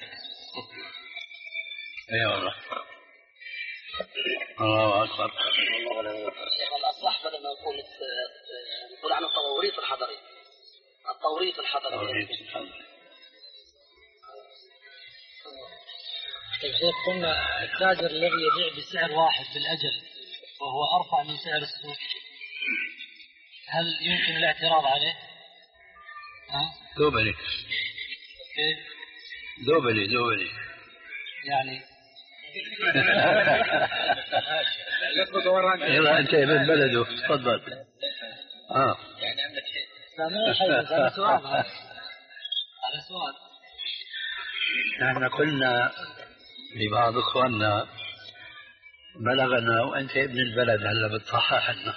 اي والله. الله أكبر. الأصلح بدل ما نقول نقول عن التوريث الحضري. التوريث الحضري. الشيخ قلنا التاجر الذي يبيع بسعر واحد بالأجل وهو أرفع من سعر السوق، هل يمكن الاعتراض عليه؟ ها؟ دوبلي. كيف؟ دوبلي دوبلي. يعني يلا أنت من بلده تفضل. آه. يعني عندك شيء. سامع شيء هذا سؤال. هذا سؤال. نحن قلنا لبعض إخواننا بلغنا وأنت ابن البلد هلا بتصحح لنا،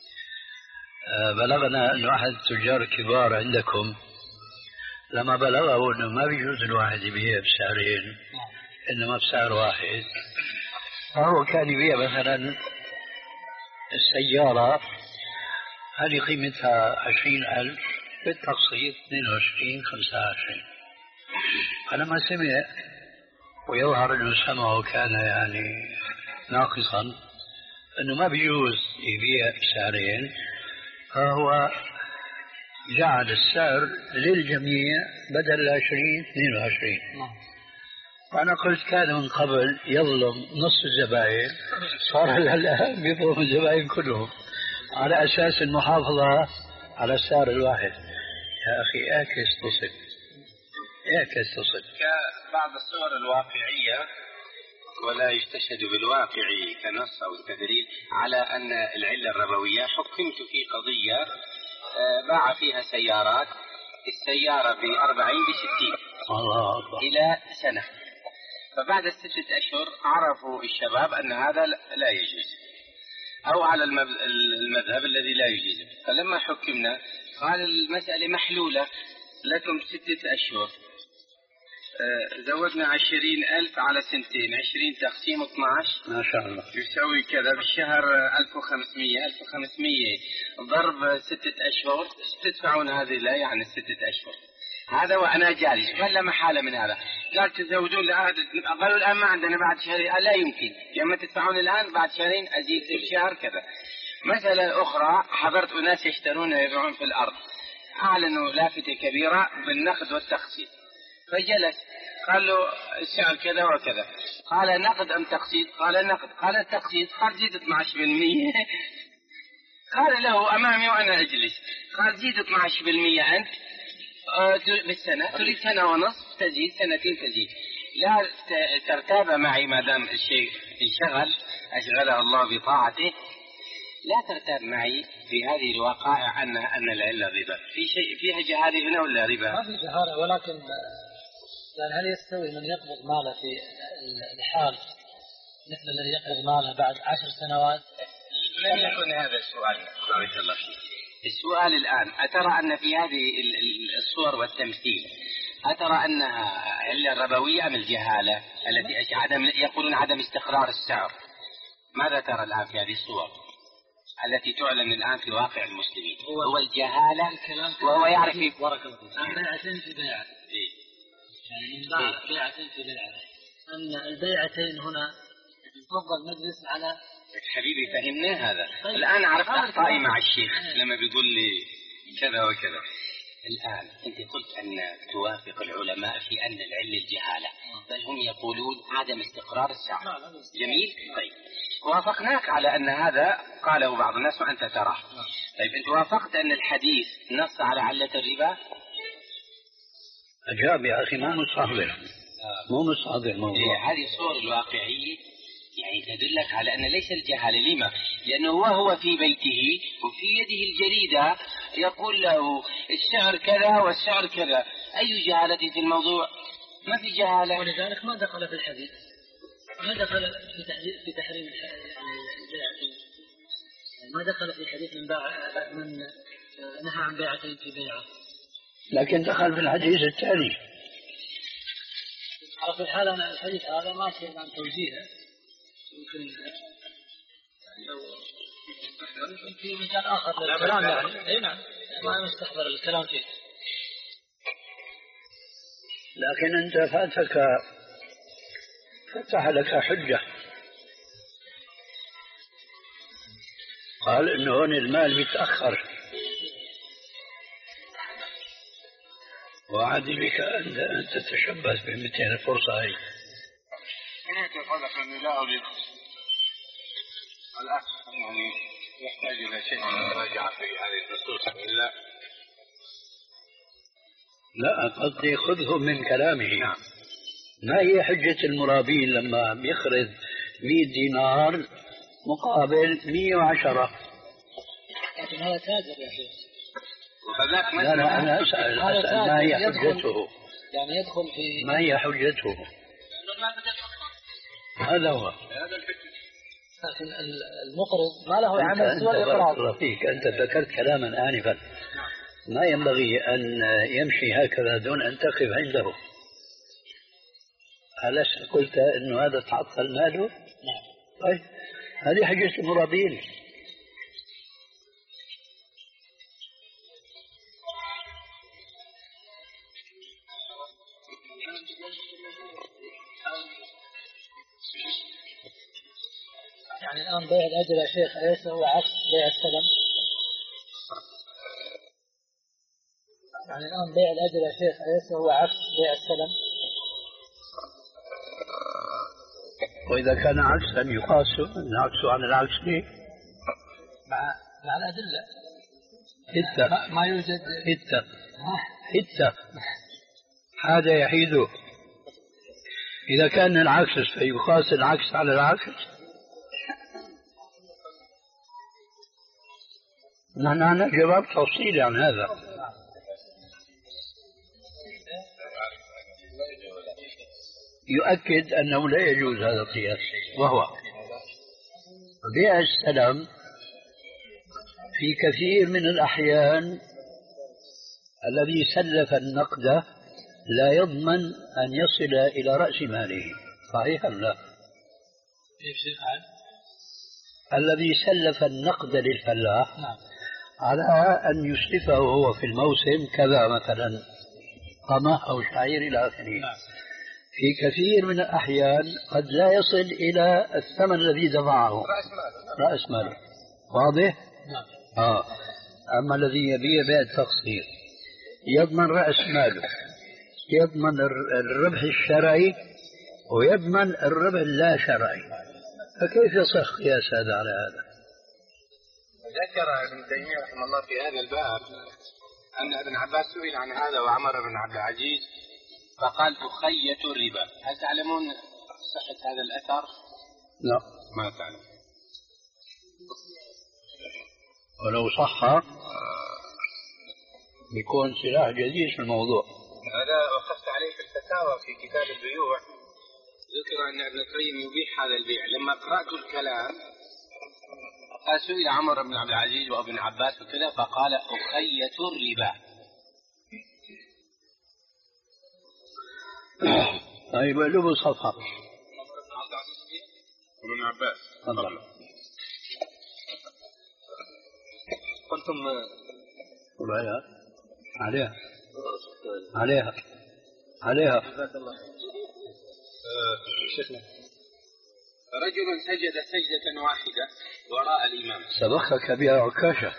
بلغنا أنه أحد التجار الكبار عندكم لما بلغه أنه ما بيجوز الواحد يبيع بسعرين إنما بسعر واحد، فهو كان يبيع مثلا السيارة هذه قيمتها عشرين ألف بالتقسيط اثنين وعشرين خمسة وعشرين. فلما سمع ويظهر أنه سمعه كان يعني ناقصا أنه ما بيجوز يبيع بسعرين، فهو جعل السعر للجميع بدل عشرين اثنين وعشرين. وأنا قلت كان من قبل يظلم نصف الزبائن، صار الآن بيظلم الزبائن كلهم على أساس المحافظة على السعر الواحد. يا أخي اعكس تصل، اعكس تصل. كبعض الصور الواقعية ولا يستشهد بالواقع كنص أو كدليل على أن العلة الربوية. حكمت في قضية باع فيها سيارات، السيارة بأربعين بستين الله أكبر إلى سنة، فبعد الستة أشهر عرفوا الشباب أن هذا لا يجوز أو على المذهب الذي لا يجوز، فلما حكمنا قال المسألة محلولة لكم ستة أشهر، زودنا عشرين ألف على سنتين، عشرين تقسيم اثناعش ما شاء الله يساوي كذا بالشهر ألف وخمسمية، ألف وخمسمية ضرب ستة أشهر تدفعون هذه لا يعني ستة أشهر. هذا وأنا جالس قال لا محالة من هذا، قال تزودون لأحد، قالوا الآن ما عندنا بعد شهرين، لا يمكن لما تدفعون الآن بعد شهرين أزيد في الشهر كذا. مسألة أخرى حضرت أناس يشترون يبيعون في الأرض، أعلنوا لافتة كبيرة بالنقد والتقسيط، فجلس قال له السعر كذا وكذا، قال نقد أم تقسيط؟ قال نقد. قال التقسيط؟ قال زيد اثناشر بالمئة. قال له أمامي وأنا أجلس، قال زيد اثناشر بالمئة أنت بالسنة، تريد سنة ونصف تزيد، سنتين تزيد، لا ترتاب معي ما دام الشيء انشغل أشغله الله بطاعته، لا ترتاب معي في هذه الوقائع أن أن العلة ربا. في شيء فيها جهالة هنا ولا ربا؟ ما في جهالة، ولكن يعني هل يستوي من يقبض ماله في الحال مثل الذي يقبض ماله بعد عشر سنوات؟ لم يكن هذا السؤال. بارك الله فيك. السؤال الآن أترى أن في هذه الصور والتمثيل أترى أنها علة ربوية أم الجهالة التي عدم يقولون عدم استقرار السعر؟ ماذا ترى الآن في هذه الصور التي تعلن الآن في واقع المسلمين؟ هو الجهالة وهو يعرف بيعتين في بيعة، يعني من باع بيعتين في بيعة، أن البيعتين هنا يفضل مجلس على حبيبي فهمنا هذا. طيب. الآن عرفت أخطائي مع الشيخ لما بيقول لي كذا وكذا. الآن أنت قلت أن توافق العلماء في أن العلة الجهالة، بل هم يقولون عدم استقرار السعر. جميل. طيب وافقناك على أن هذا قاله بعض الناس وأنت تراه. طيب أنت وافقت أن الحديث نص على علة الربا؟ أجاب يا أخي، مو مستحضر مو مستحضر الموضوع. هذه الصور الواقعية يعني تدلك على أن ليس الجهالة. لما؟ لأنه هو في بيته وفي يده الجريدة يقول له السعر كذا والسعر كذا. أي جهالة في الموضوع؟ ما في جهالة. ولذلك ما دخل في الحديث، ما دخل في في تحريم البيع، ما دخل في الحديث من باع من نهى عن بيعتين في بيعه، لكن دخل في الحديث الثاني. على كل حال أنا الحديث هذا ما أصير عن توجيهه، يمكن لو في مجال آخر للكلام يعني. أي نعم، ما مستحضر الكلام فيه. لكن أنت فاتك فتح لك حجة، قال إنه هون المال بيتأخر، وعد بك أن تتشبث بمثل الفرصة هي. أنا أتفق أني لا أريد الأخ يعني يحتاج إلى شيء من المراجعة في هذه النصوص إلا لا، قصدي خذه من كلامه. نعم. ما هي حجة المرابين لما بيخرج مئة دينار مقابل مئة وعشرة؟ لكن هذا تاجر يا شيخ. وكذلك لا لا، أنا أسأل, أسأل ما هي حجته؟ يعني يدخل في ما هي حجته؟ هذا هو. لكن المقرض ما له عمل سوى الإقراض. رفيق، أنت ذكرت كلاما آنفا ما ينبغي أن يمشي هكذا دون أن تقف عنده. ألست قلت أنه هذا تعطل ماله؟ نعم. طيب هذه حجة المرابين. يعني الآن بيع الأجر يا شيخ أليس هو عكس بيع السلم؟ يعني الآن بيع الأجر يا شيخ أليس هو عكس بيع السلم؟ وإذا كان عكسا يقاس العكس على العكس ليه؟ مع مع الأدلة. حتى ما, ما يوجد حتى حتى هذا يحيد. إذا كان العكس فيقاس العكس على العكس. نحن عندنا جواب تفصيلي عن هذا. يؤكد أنه لا يجوز هذا القياس، وهو بيع السلم في كثير من الأحيان الذي سلف النقد لا يضمن أن يصل إلى رأس ماله. صحيح أم لا؟ كيف شيء؟ الذي سلف النقد للفلاح نعم. على أن يسلفه هو في الموسم كذا مثلا قمح أو شعير إلى آخره. نعم. في كثير من الأحيان قد لا يصل إلى الثمن الذي دفعه رأس ماله. واضح؟ نعم. آه. أما الذي يبيع بيع التقسيط يضمن رأس ماله، يضمن الربح الشرعي ويضمن الربح اللا شرعي، فكيف يصح قياس هذا على هذا؟ ذكر ابن تيمية رحمه الله في هذا الباب أن ابن عباس سئل عن هذا وعمر بن عبد العزيز فقال أخية الربا. هل تعلمون صحة هذا الأثر؟ لا ما تعلم. ولو صح يكون سلاح جديد في الموضوع. هذا أخذت عليه في الفتاوى في كتاب البيوع، ذكر أن ابن القيم يبيح هذا البيع. لما قرأت الكلام سئل عمر بن عبد العزيز وابن عباس وكذا فقال أخية الربا. طيب لبوا صفحة ابن عباس تفضل. قلتم عليها عليها عليها عليها شيخنا رجل سجد سجدة واحدة وراء الإمام. سبقك بها عكاشة.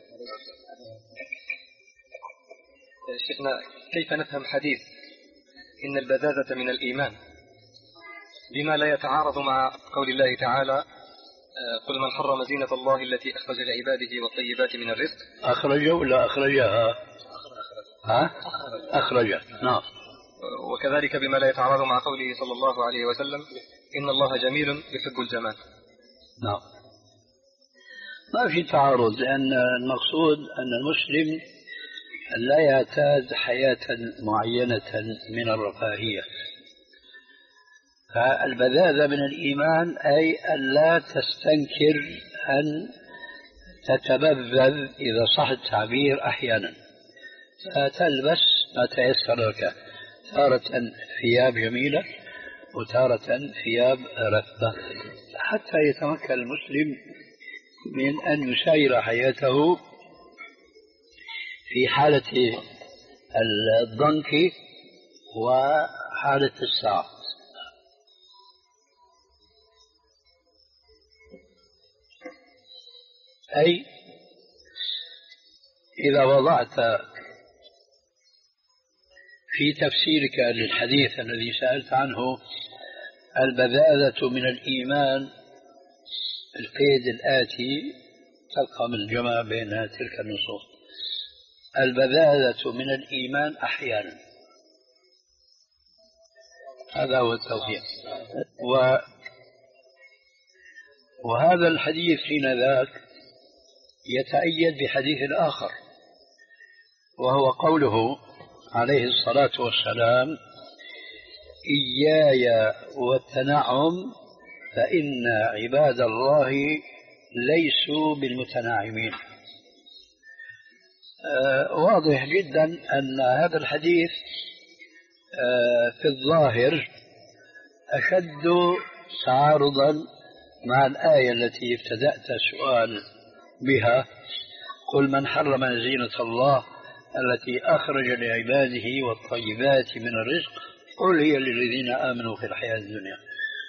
شيخنا كيف نفهم حديث إن البذاذة من الإيمان بما لا يتعارض مع قول الله تعالى قل من حرم زينة الله التي أخرج لعباده والطيبات من الرزق؟ أخرج ولا أخرجها؟ ها؟ أخرج. نعم. وكذلك بما لا يتعارض مع قوله صلى الله عليه وسلم إن الله جميل يحب الجمال. نعم. ما في تعارض، لأن المقصود أن المسلم لا يعتاد حياة معينة من الرفاهية. فالبذاذة من الإيمان أي أن لا تستنكر أن تتبذذ إذا صح التعبير أحيانا، فتلبس ما تيسر لك، تارة ثياب جميلة وتارة ثياب رثة، حتى يتمكن المسلم من أن يسير حياته في حالة الضنك وحالة السعة. أي إذا وضعت في تفسيرك للحديث الذي سألت عنه البذاذة من الإيمان القيد الآتي، تلقى من الجمع بين تلك النصوص: البذاذة من الإيمان أحيانا. هذا هو التوفيق. و وهذا الحديث حين ذاك يتأيد بحديث آخر، وهو قوله عليه الصلاة والسلام: إياي والتنعم فإن عباد الله ليسوا بالمتناعمين. آه واضح جدا أن هذا الحديث آه في الظاهر أشد تعارضا مع الآية التي ابتدأت السؤال بها: قل من حرم زينة الله التي أخرج لعباده والطيبات من الرزق قل هي للذين آمنوا في الحياة الدنيا.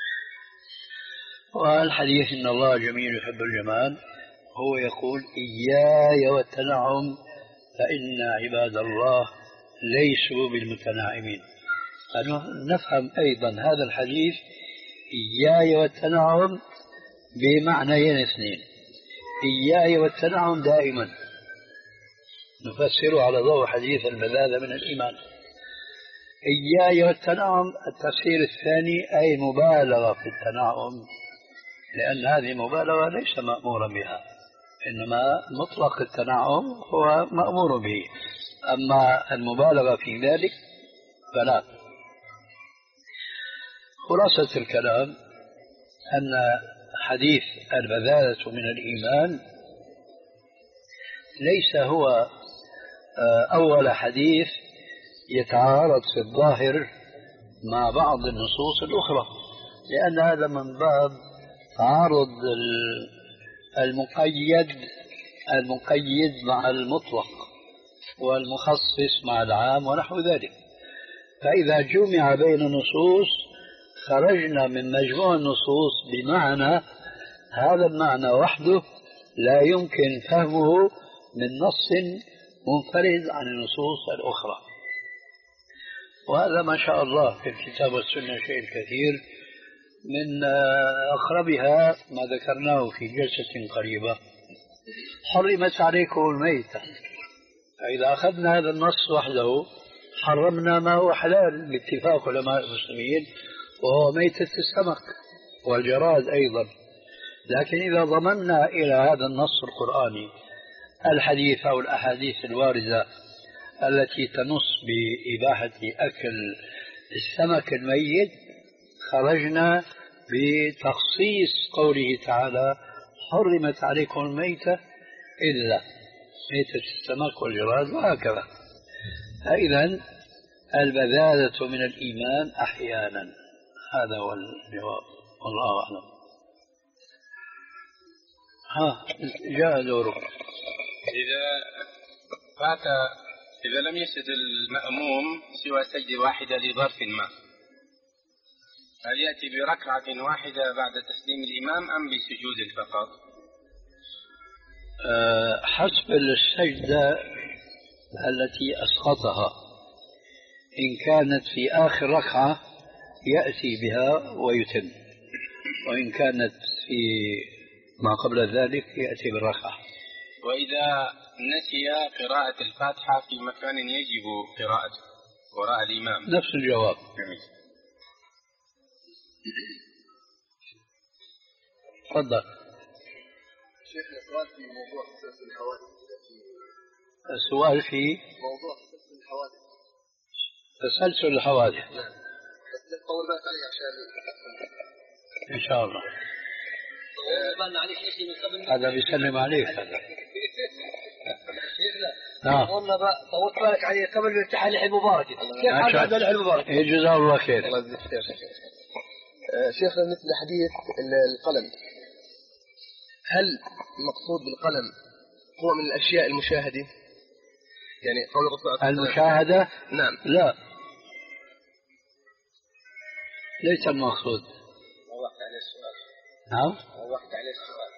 والحديث إن الله جميل يحب الجمال هو يقول: إياي والتنعم فإن عباد الله ليسوا بالمتناعمين. نفهم أيضا هذا الحديث إياي والتنعم بمعنيين اثنين: إياي والتنعم دائما نفسره على ضوء حديث البذاذة من الإيمان. إياي والتنعم التفسير الثاني أي مبالغة في التنعم، لأن هذه مبالغة ليس مأمورا بها، إنما مطلق التنعم هو مأمور به، أما المبالغة في ذلك فلا. خلاصة الكلام أن حديث البذاذة من الإيمان ليس هو أول حديث يتعارض في الظاهر مع بعض النصوص الأخرى، لأن هذا من باب تعارض المقيد المقيد مع المطلق والمخصص مع العام ونحو ذلك. فإذا جمع بين النصوص خرجنا من مجموع النصوص بمعنى، هذا المعنى وحده لا يمكن فهمه من نص منفرد عن النصوص الأخرى. وهذا ما شاء الله في الكتاب والسنة شيء كثير، من أقربها ما ذكرناه في جلسة قريبة: حرمت عليكم الميتة. فإذا أخذنا هذا النص وحده حرمنا ما هو حلال باتفاق علماء المسلمين، وهو ميتة السمك والجراد أيضا. لكن إذا ضمننا إلى هذا النص القرآني الحديث أو الأحاديث الواردة التي تنص بإباحة أكل السمك الميت، خرجنا بتخصيص قوله تعالى: حرمت عليكم الميتة إلا ميتة السمك والجراد، وهكذا. فإذا البذاذة من الإيمان أحيانا. هذا هو الجواب، والله أعلم. ها جاء دورك. إذا فات إذا لم يسجد المأموم سوى سجدة واحدة لظرف ما، هل يأتي بركعة واحدة بعد تسليم الإمام أم بسجود فقط؟ أه حسب السجدة التي أسقطها، إن كانت في آخر ركعة يأتي بها ويتم، وإن كانت في ما قبل ذلك يأتي بالركعة. وإذا نسي قراءة الفاتحة في مكان يجب قراءته وراء الإمام؟ نفس الجواب. جميل. تفضل. شيخنا سؤال في موضوع تسلسل الحوادث. السؤال في موضوع تسلسل الحوادث. تسلسل الحوادث. نعم. بس نطول بالك عليه عشان إن شاء الله. هذا بيسلم عليك هذا. نعم. والله طولت بالك عليه قبل الافتتاح الحين مبارك. كيف حال هذا الحين مبارك؟ جزاه الله خير. الله يجزيك خير. شيخنا مثل حديث القلم، هل المقصود بالقلم هو من الأشياء المشاهدة؟ يعني قول الرسول المشاهدة؟ نعم. لا، ليس المقصود. وضحت عليه السؤال. نعم. وضحت عليه السؤال.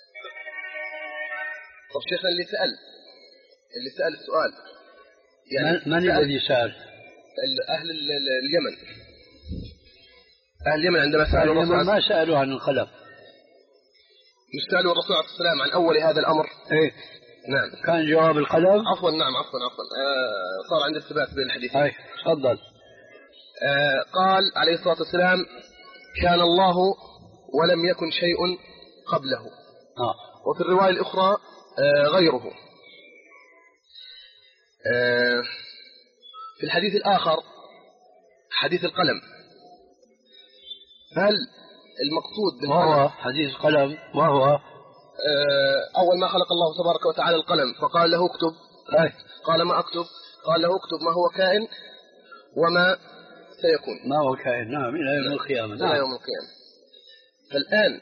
طب شيخنا اللي سأل اللي سأل السؤال يعني من الذي سأل؟ أهل اليمن. أهل اليمن عندما سألوا الرسول ما سألوا عن القلم، مش سألوا الرسول عليه السلام عن أول هذا الأمر. إيه نعم. كان جواب القلم. عفوا نعم عفوا عفوا آه صار عندي ارتباك بين الحديثين. أي تفضل. آه قال عليه الصلاة والسلام كان الله ولم يكن شيء قبله. آه. وفي الرواية الأخرى آه غيره. آه في الحديث الآخر حديث القلم، هل المقصود بالقلم وهو حديث القلم وهو آه أول ما خلق الله تبارك وتعالى القلم فقال له اكتب. أي. قال ما أكتب؟ قال له اكتب ما هو كائن وما سيكون. ما هو كائن. نعم إلى يوم القيامة. إلى يوم القيامة. فالآن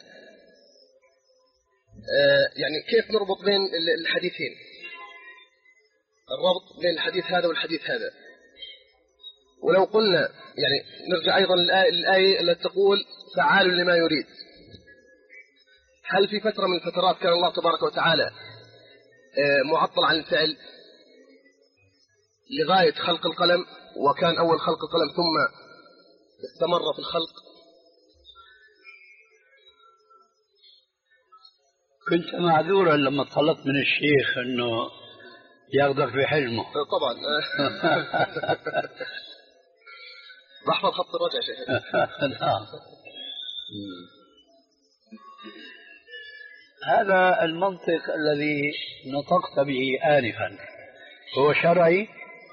آه يعني كيف نربط بين الحديثين؟ الربط بين الحديث هذا والحديث هذا. ولو قلنا يعني نرجع أيضا للآية التي تقول فعال لما يريد، هل في فترة من الفترات كان الله تبارك وتعالى معطل عن الفعل لغاية خلق القلم، وكان أول خلق القلم ثم استمر في الخلق؟ كنت معذورا لما طلبت من الشيخ أنه ياخذك بحلمه. طبعا. بحفظ خط الرجع شيخ. نعم. هذا المنطق الذي نطقت به آنفا هو شرعي؟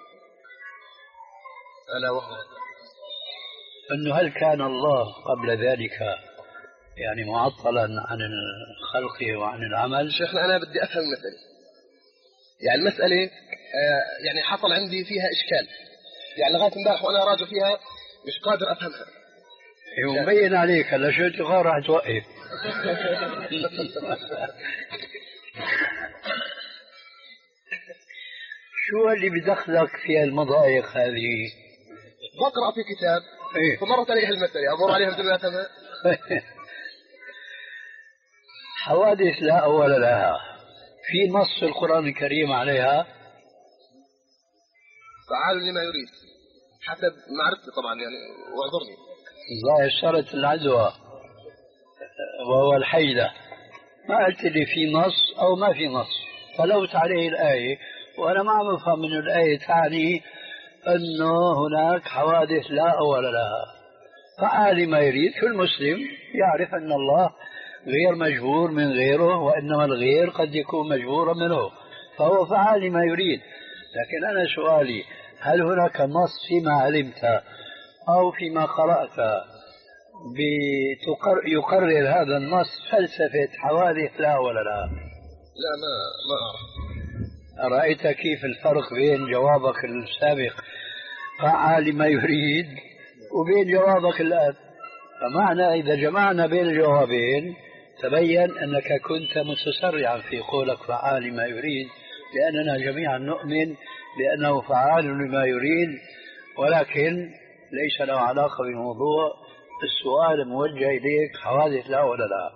ألا وهو أنه هل كان الله قبل ذلك يعني معطلا عن الخلق وعن العمل؟ شيخنا أنا بدي أفهم المسألة. يعني المسألة آه يعني حصل عندي فيها إشكال، يعني لغاية امبارح وأنا راجع فيها مش قادر أفهمها. مبين عليك هلا شو تغار راح توقف. شو اللي بدخلك في المضايق هذه؟ بقرأ في كتاب إيه؟ فمرت علي المسألة أمر عليها بدون ما أفهمها. حوادث لا أول لها، في نص القرآن الكريم عليها فعال لما يريد حسب معرفتي طبعا يعني، واعذرني. ظاهر شرط العدوى وهو الحيلة، ما قلت لي في نص أو ما في نص، فلوت عليه الآية وأنا ما عم أفهم من الآية تعني أنه هناك حوادث لا أول لها. فعال ما يريد. في المسلم يعرف أن الله غير مجبور من غيره، وإنما الغير قد يكون مجبورا منه، فهو فعال ما يريد. لكن أنا سؤالي هل هناك نص فيما علمت أو فيما قرأت يقرر هذا النص فلسفة حوادث لا ولا لا؟ لا ما ما أعرف. رأيت كيف الفرق بين جوابك السابق فعال ما يريد وبين جوابك الآن؟ فمعنى إذا جمعنا بين الجوابين تبين أنك كنت متسرعا في قولك فعال ما يريد، لأننا جميعا نؤمن بأنه فعال لما يريد، ولكن ليس له علاقة بالموضوع السؤال موجه إليك حوادث لا ولا لا.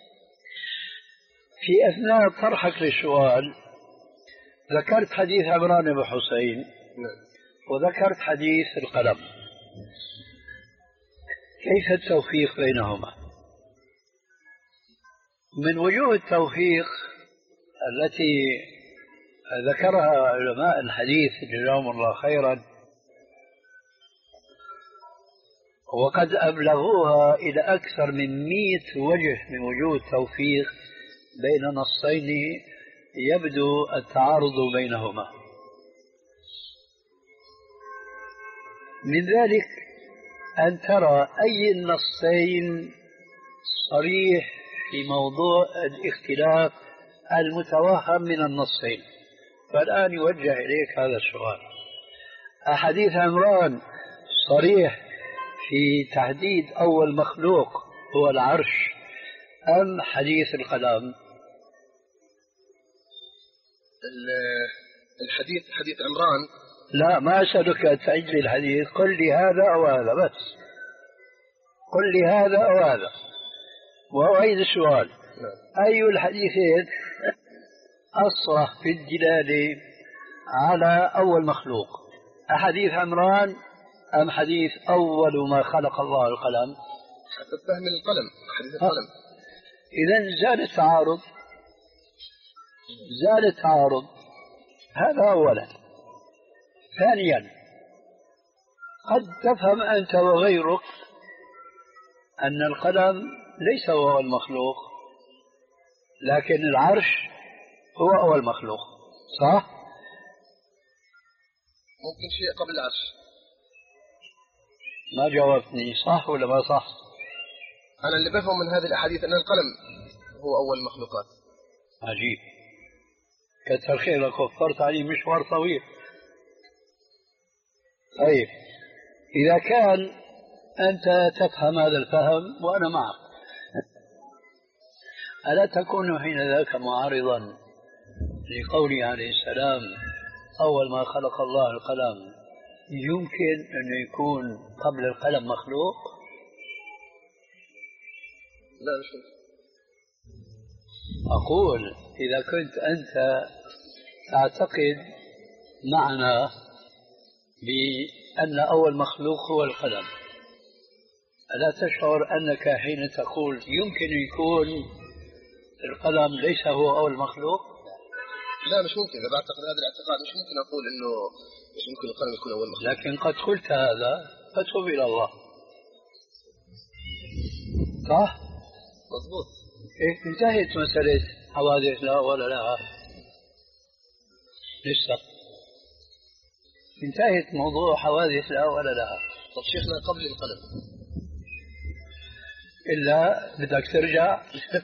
في أثناء طرحك للسؤال ذكرت حديث عمران بن حسين وذكرت حديث القلم، كيف التوفيق بينهما؟ من وجوه التوفيق التي ذكرها علماء الحديث جزاهم الله خيرا وقد أبلغوها إلى أكثر من مئة وجه من وجوه التوفيق بين نصين يبدو التعارض بينهما. من ذلك أن ترى أي النصين صريح في موضوع الاختلاف المتوهم من النصين. فالآن يوجه إليك هذا السؤال: أحاديث عمران صريح في تحديد أول مخلوق هو العرش أم حديث القلم؟ الحديث حديث عمران. لا، ما أسألك تعيد لي الحديث، قل لي هذا أو هذا بس، قل لي هذا أو هذا وأعيد السؤال: أي الحديثين أصرح في الدلالة على أول مخلوق، أحاديث عمران أم حديث أول ما خلق الله القلم؟ حسب فهم القلم، حديث القلم. إذن زال التعارض، زال التعارض، هذا أولا. ثانيا، قد تفهم أنت وغيرك أن القلم ليس هو المخلوق لكن العرش هو أول مخلوق، صح؟ ممكن شيء قبل العرش. ما جاوبتني، صح ولا ما صح؟ أنا اللي بفهم من هذه الأحاديث أن القلم هو أول المخلوقات. عجيب، كثر خيرك، وفرت علي مشوار طويل. طيب، إذا كان أنت تفهم هذا الفهم وأنا معك، ألا تكون حين ذاك معارضا لقوله عليه السلام أول ما خلق الله القلم؟ يمكن أن يكون قبل القلم مخلوق؟ لا مش أقول إذا كنت أنت تعتقد معنا بأن أول مخلوق هو القلم، ألا تشعر أنك حين تقول يمكن يكون القلم ليس هو أول مخلوق؟ لا مش ممكن، إذا بعتقد هذا الاعتقاد مش ممكن أقول إنه مش ممكن القلم يكون أول مخلوق. لكن قد قلت هذا فتوب إلى الله، صح؟ مضبوط. إيه، انتهت مسألة حوادث لا ولا لا، لسه انتهت موضوع حوادث لا ولا لا. طب شيخنا قبل القلم إلا بدك ترجع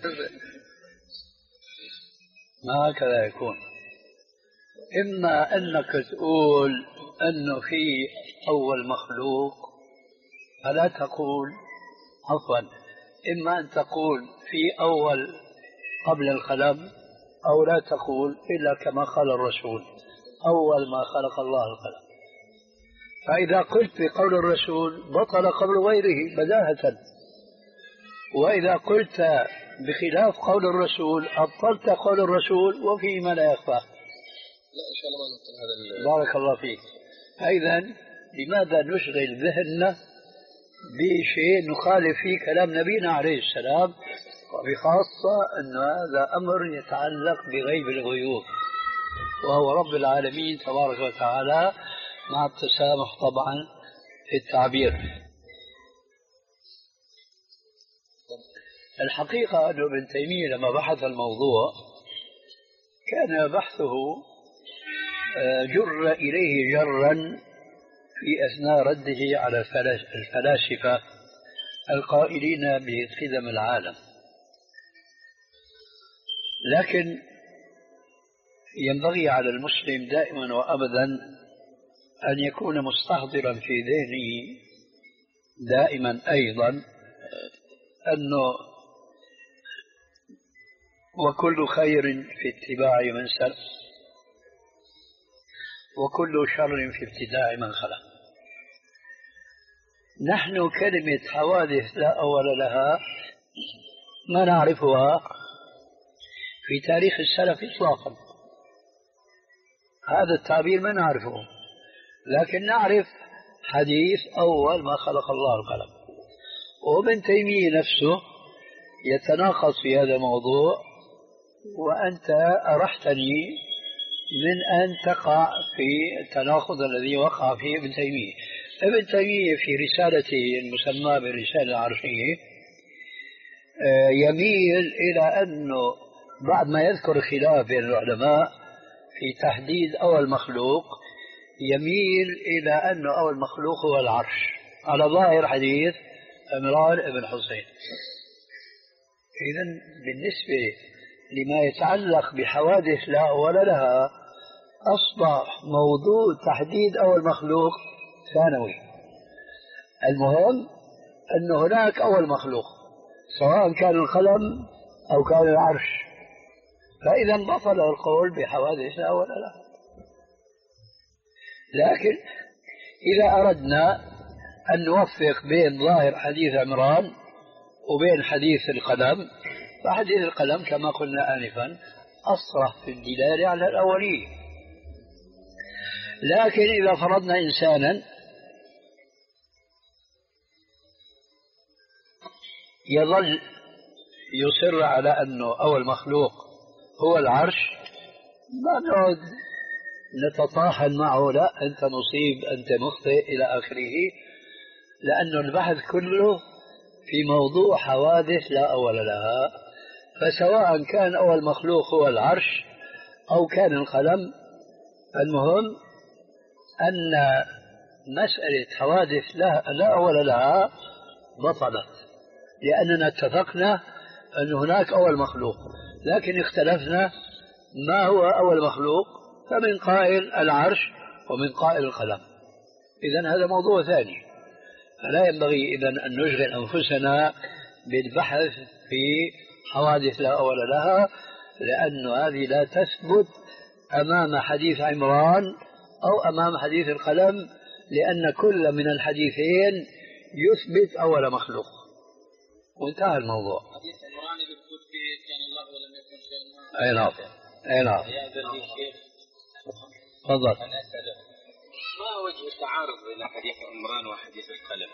ما هكذا يكون. إما أنك تقول أنه في أول مخلوق فلا تقول، عفوا، إما أن تقول في أول قبل القلم، أو لا تقول إلا كما قال الرسول أول ما خلق الله القلم. فإذا قلت بقول الرسول بطل قول غيره بداهة، وإذا قلت بخلاف قول الرسول أبطلت قول الرسول وفيه ما لا يخفى. لا إن شاء الله ما نبطل هذا ال... بارك الله فيك. فإذا لماذا نشغل ذهننا بشيء نخالف فيه كلام نبينا عليه السلام، وبخاصة أن هذا أمر يتعلق بغيب الغيوب وهو رب العالمين تبارك وتعالى، مع التسامح طبعا في التعبير. الحقيقة أن ابن تيمية لما بحث الموضوع كان بحثه جر إليه جرا في أثناء رده على الفلاسفة القائلين بقدم العالم، لكن ينبغي على المسلم دائما وأبدا أن يكون مستحضرا في ذهنه دائما أيضا أنه وكل خير في اتباع من سلف وكل شر في ابتداع من خلق. نحن كلمة حوادث لا أول لها ما نعرفها في تاريخ السلف إطلاقا، هذا التعبير ما نعرفه، لكن نعرف حديث أول ما خلق الله القلم. وابن تيمية نفسه يتناقض في هذا الموضوع، وأنت أرحتني من أن تقع في التناقض الذي وقع فيه ابن تيمية. ابن تيمية في رسالته المسماة بالرسالة العرشية يميل إلى أنه بعد ما يذكر خلاف بين العلماء في تحديد أول مخلوق، يميل إلى أن أول مخلوق هو العرش على ظاهر حديث عمران بن حسين. إذن بالنسبة لما يتعلق بحوادث لا أول لها أصبح موضوع تحديد أول مخلوق ثانوي. المهم أن هناك أول مخلوق سواء كان القلم أو كان العرش، فإذا بطل القول بحوادث لا أول لها. لكن إذا أردنا أن نوفق بين ظاهر حديث عمران وبين حديث القلم، فحديث القلم كما قلنا آنفا أصرح في الدلالة على الأولية. لكن إذا فرضنا إنسانا يظل يصر على أنه أول مخلوق هو العرش، ما نعود نتطاحن معه، لا أنت مصيب أنت مخطئ إلى آخره، لأن البحث كله في موضوع حوادث لا أول لها. فسواء كان أول مخلوق هو العرش أو كان القلم، المهم أن مسألة حوادث لا, لا أول لها بطلت، لأننا اتفقنا أن هناك أول مخلوق، لكن اختلفنا ما هو أول مخلوق، فمن قائل العرش ومن قائل القلم. إذن هذا موضوع ثاني، فلا ينبغي إذن أن نشغل أنفسنا بالبحث في حوادث لا أول لها، لأن هذه لا تثبت أمام حديث عمران أو أمام حديث القلم، لأن كل من الحديثين يثبت أول مخلوق، وانتهى الموضوع. حديث عمران اللي بتقول فيه كان الله ولم يكن شيئا. أي نعم أي نعم. تفضل. أنا أسأله ما وجه التعارض بين حديث عمران وحديث القلم؟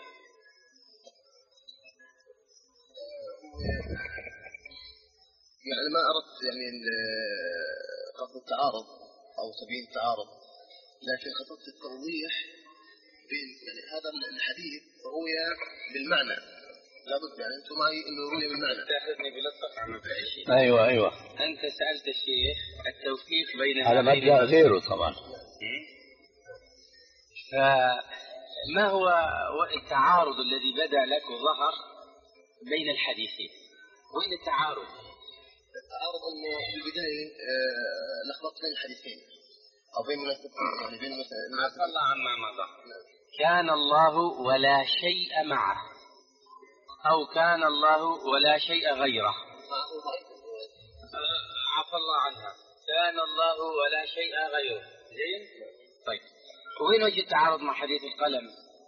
يعني ما أردت يعني قصد التعارض أو تبيين التعارض، لكن قصدت التوضيح بين يعني هذا الحديث روي بالمعنى، لابد يعني أنتم معي إنه روي بالمعنى. تأخذني بلطف عنك أي شيء. أيوة أيوة. أنت سألت الشيخ التوفيق بين على مبدأ غيره طبعا. فما هو التعارض الذي بدأ لك وظهر بين الحديثين؟ وين التعارض؟ التعارض انه في البدايه لخبطت بين الحديثين او بين مناسبتين، يعني بين مثلا عفى الله عما مضى. كان الله ولا شيء معه، او كان الله ولا شيء غيره. عفى الله عنها. كان الله ولا شيء غيره. زين؟ طيب وين وجه التعارض مع حديث القلم؟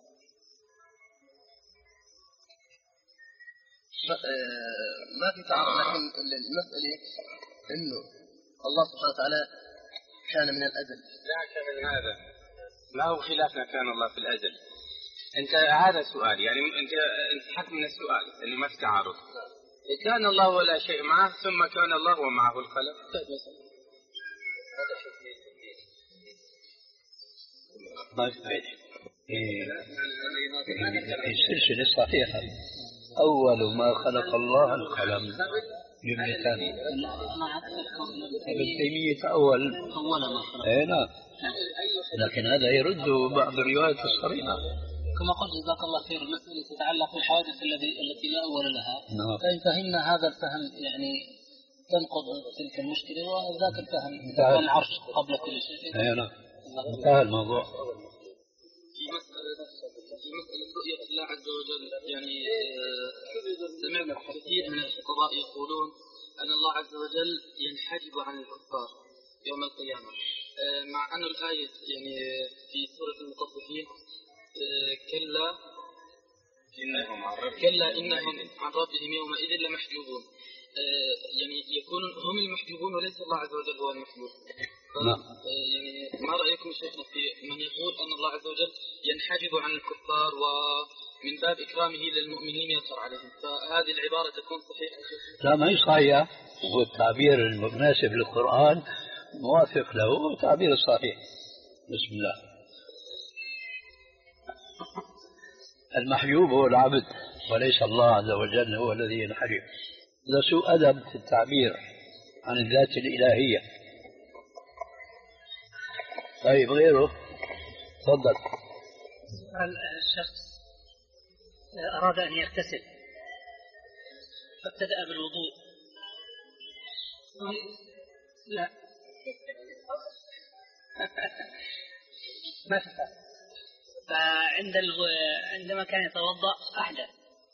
ما في تعارض، لكن المسألة إنه الله سبحانه وتعالى كان من الأزل. لا من هذا ما هو خلافنا كان الله في الأزل. أنت هذا سؤال، يعني أنت أنت حكم من السؤال اللي ما في تعارض. كان الله ولا شيء معه ثم كان الله ومعه القلم. هذا شيء السلسلة الصحيحة أول ما خلق الله القلم جملة. ابن تيمية أول أول ما خلق. أي نعم، لكن هذا يرد بعض الروايات الصريحة. كما قلت جزاك الله خير، المسألة تتعلق بالحوادث التي التي لا أول لها. نعم. فإن فهمنا هذا الفهم يعني تنقض تلك المشكلة، وذاك الفهم كان العرش قبل كل شيء. أي نعم، انتهى الموضوع. في مسألة في مسألة رؤية الله عز وجل، يعني سمعنا كثير من الخطباء يقولون أن الله عز وجل ينحجب عن الكفار يوم القيامة، مع أن الآية يعني في سورة المطففين كلا إنهم عن ربهم كلا إنهم عن ربهم يومئذ لمحجوبون. آه يعني يكون هم المحجوبون وليس الله عز وجل هو المحجوب. نعم. آه يعني ما رأيكم شيخنا في من يقول أن الله عز وجل ينحجب عن الكفار ومن باب إكرامه للمؤمنين يظهر عليهم، فهذه العبارة تكون صحيحة؟ لا ما هي صحيحة، هو التعبير المناسب للقرآن موافق له تعبير صحيح. بسم الله. المحجوب هو العبد وليس الله عز وجل هو الذي ينحجب. هذا سوء أدب في التعبير عن الذات الإلهية. طيب غيره تفضل. الشخص أراد أن يغتسل فابتدأ بالوضوء. لا ما تفعل. فعند الو... عندما كان يتوضأ أحدث.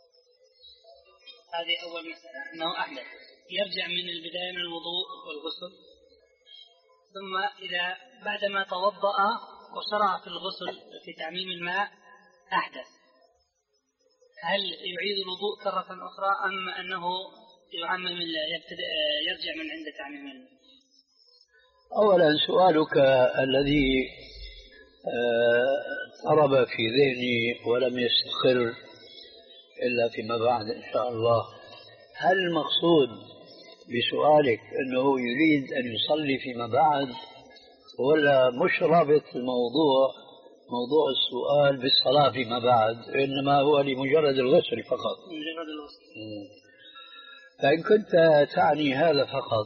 هذه أول مسألة أنه أحدث، يرجع من البداية من الوضوء والغسل، ثم إذا بعدما توضأ وشرع في الغسل في تعميم الماء أحدث، هل يعيد الوضوء كرة أخرى أم أنه يعمم يرجع من عند تعميم الماء؟ أولا سؤالك الذي ضرب في ذهني ولم يستقر إلا فيما بعد إن شاء الله، هل المقصود بسؤالك أنه يريد أن يصلي فيما بعد، ولا مش رابط الموضوع موضوع السؤال بالصلاة فيما بعد، إنما هو لمجرد الغسل فقط؟ مجرد الغسل. فإن كنت تعني هذا فقط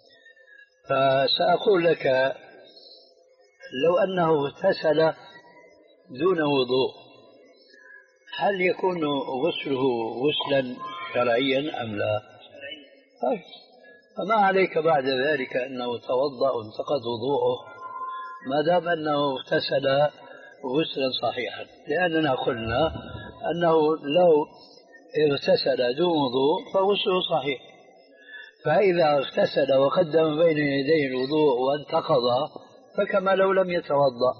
فسأقول لك لو أنه اغتسل دون وضوء هل يكون غسله غسلا شرعيا أم لا؟ طيب فما عليك بعد ذلك أنه توضأ وانتقض وضوءه ما دام أنه اغتسل غسلا صحيحا، لأننا قلنا أنه لو اغتسل دون وضوء فغسله صحيح، فإذا اغتسل وقدم بين يديه الوضوء وانتقض فكما لو لم يتوضأ.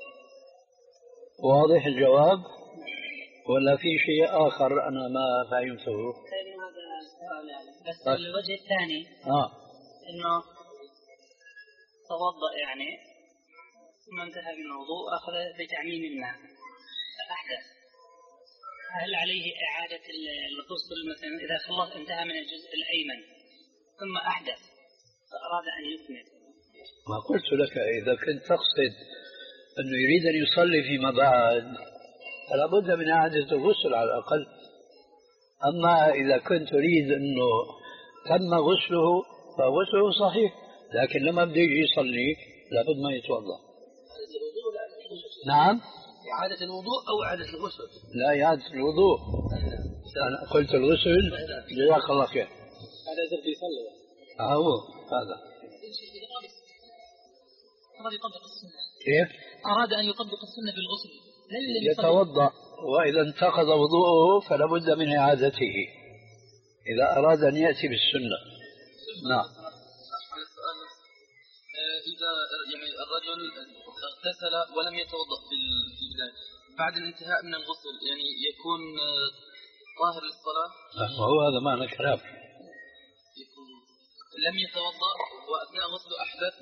واضح الجواب ولا في شيء آخر أنا ما فهمته؟ بس الوجه الثاني آه. إنه توضأ يعني ثم انتهى من الوضوء أخذ بتعميم الماء أحدث، هل عليه إعادة الغسل مثلا إذا خلص انتهى من الجزء الأيمن ثم أحدث فأراد أن يكمل؟ ما قلت لك إذا كنت تقصد أنه يريد أن يصلي فيما بعد فلا بد من إعادة الغسل على الأقل. أما إذا كنت تريد أنه تم غسله فغسله صحيح، لكن لما بده يجي يصلي لابد ما يتوضأ. نعم إعادة الوضوء أو إعادة الغسل؟ لا إعادة الوضوء. أنا قلت الغسل جزاك الله خير. هذا إذا بده يصلي. أهو هذا. أراد يطبق السنة. كيف؟ أراد أن يطبق السنة في الغسل. يتوضأ وإذا انتقض وضوءه فلا بد من إعادته إذا أراد أن يأتي بالسنة. نعم. إذا يعني الرجل اغتسل ولم يتوضأ في البداية بعد الانتهاء من الغسل يعني يكون طاهر للصلاة؟ وهو هذا معنى الكلام. لم يتوضأ وأثناء غسله أحدث.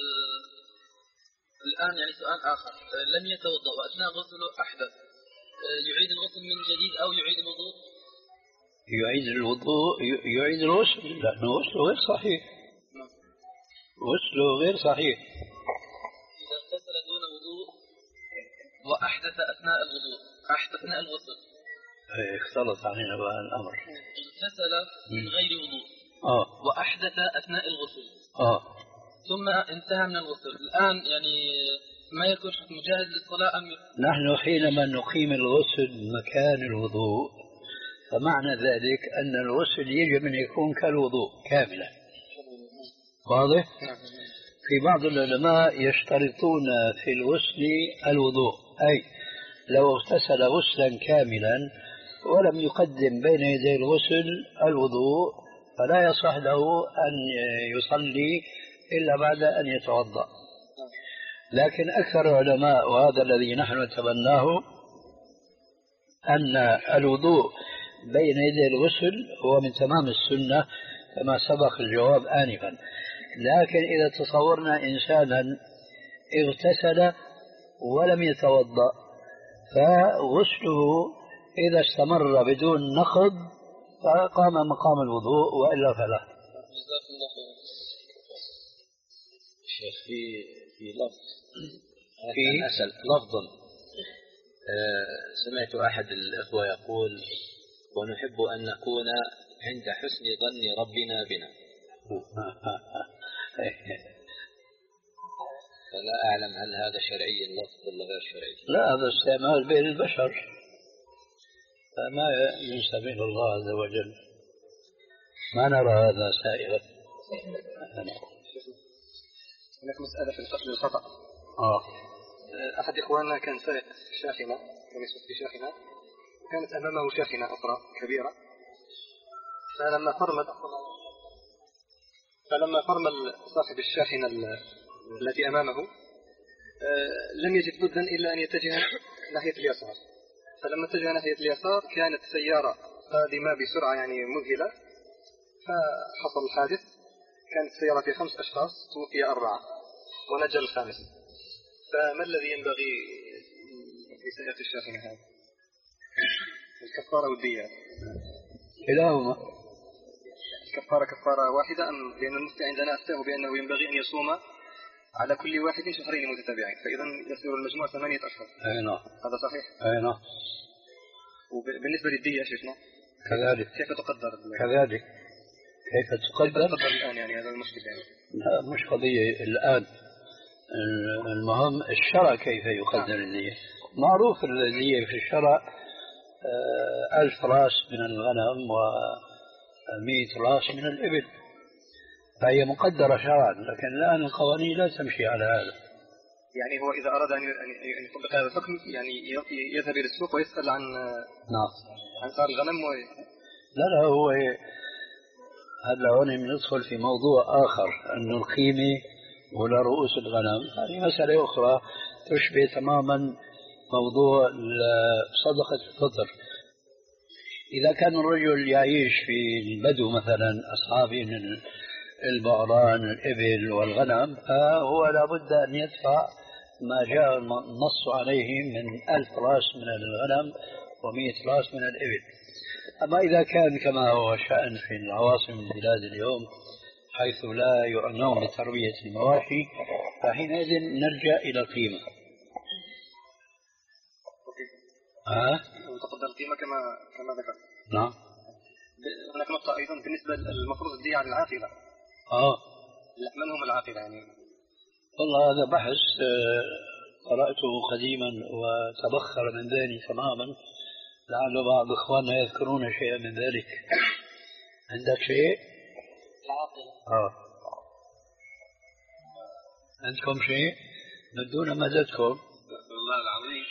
الآن يعني سؤال آخر، لم يتوضأ وأثناء غسله أحدث، يعيد الغسل من جديد أو يعيد الوضوء؟ يعيد الوضوء يعيد الغسل لأنه غسله غير صحيح. غسله غير صحيح. إذا اغتسل دون وضوء وأحدث أثناء الوضوء أحدث أثناء الغسل. اختلط علينا بقى الأمر. اغتسل من غير وضوء آه. وأحدث أثناء الغسل آه. ثم انتهى من الغسل، الآن يعني ما يكون مجهز للصلاة أم؟ نحن حينما نقيم الغسل مكان الوضوء فمعنى ذلك أن الغسل يجب أن يكون كالوضوء كاملا. واضح؟ في بعض العلماء يشترطون في الغسل الوضوء، أي لو اغتسل غسلا كاملا ولم يقدم بين يدي الغسل الوضوء فلا يصح له أن يصلي إلا بعد أن يتوضأ. لكن أكثر العلماء وهذا الذي نحن نتبناه أن الوضوء بين يدي الغسل هو من تمام السنة كما سبق الجواب آنفا. لكن إذا تصورنا إنسانا اغتسل ولم يتوضأ فغسله إذا استمر بدون نقض فقام مقام الوضوء وإلا فلا. شيخ في في لفظ في أسأل لفظا أه سمعت أحد الإخوة يقول ونحب أن نكون عند حسن ظن ربنا بنا. فلا أعلم هل هذا شرعي اللفظ ولا غير شرعي. لا، هذا استعمال بين البشر فما ينسب إلى الله عز وجل. ما نرى هذا سائغا. هناك مسألة في القتل الخطأ. آه. أحد إخواننا كان سائق شاحنة، كان يسوق في شاحنة، كانت أمامه شاحنة أخرى كبيرة، فلما فرمل فلما فرمل صاحب الشاحنة التي أمامه لم يجد بدا إلا أن يتجه ناحية اليسار. فلما اتجه ناحية اليسار كانت سيارة قادمة بسرعة يعني مذهلة، فحصل الحادث. كانت السيارة في خمس أشخاص، توفي أربعة ونجا الخامس. فما الذي ينبغي في سيارة الشاحنة هذه؟ الكفارة والدية كلاهما. الكفارة كفارة واحدة أم لأن المفتي عندنا أفتاه بأنه ينبغي أن يصوم على كل واحد شهرين متتابعين، فإذا يصير المجموع ثمانية أشهر. أي نعم. هذا صحيح؟ أي نعم. وبالنسبة للدية شيخنا كذلك. كيف تقدر؟ كذلك. كيف تقدر؟ تقدر الآن يعني هذا المشكلة يعني. لا مش قضية الآن، المهم الشرع كيف يقدر الدية. معروف الدية في الشرع ألف راس من الغنم ومئة راس من الإبل، فهي مقدرة شرعا، لكن الآن القوانين لا تمشي على هذا. يعني هو إذا أراد أن يطبق هذا الحكم يعني يذهب إلى السوق ويسأل عن نعم عن صار الغنم و... لا لا هو هلا هون بندخل في موضوع آخر، أنه القيمة ولا رؤوس الغنم هذه مسألة أخرى تشبه تماما موضوع صدقة الفطر. إذا كان الرجل يعيش في البدو مثلا أصحابه من البقران الإبل والغنم، فهو لابد أن يدفع ما جاء النص عليه من ألف راس من الغنم ومئة راس من الإبل. أما إذا كان كما هو شأن في العواصم البلاد اليوم حيث لا يعنون بتربية المواشي، فحينئذ نرجع إلى القيمة. ها؟ وتقدر القيمة كما كما ذكرت. نعم. هناك نقطة أيضا بالنسبة للمفروض الدية على العاقلة. آه. من هم العاقلة يعني؟ والله هذا بحث قرأته قديما وتبخر من ذهني تماما، لعل بعض إخواننا يذكرون شيئا من ذلك. عندك شيء؟ العاقلة. آه. عندكم شيء؟ ندونا مددكم. والله العظيم.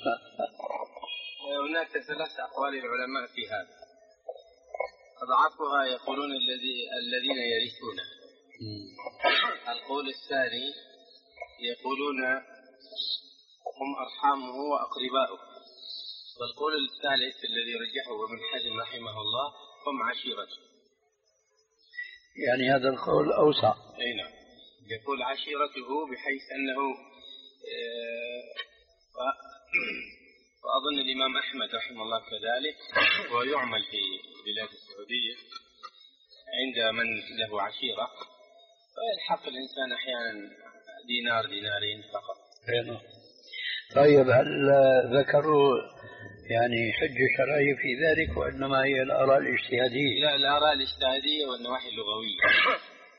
هناك ثلاث أقوال العلماء في هذا. أضعفها يقولون الذي الذين يرثونه. القول الثاني يقولون هم أرحامه وأقرباؤه. والقول الثالث الذي رجحه ابن حزم رحمه الله هم عشيرته. يعني هذا القول أوسع. أي نعم. يقول عشيرته بحيث أنه وأظن الإمام أحمد رحمه الله كذلك، ويعمل في بلاد السعودية عند من له عشيرة فيلحق الإنسان أحيانا دينار دينارين فقط. طيب هل ذكروا يعني حجة شرعية في ذلك وإنما هي الآراء الاجتهادية؟ لا، الآراء الاجتهادية والنواحي اللغوية.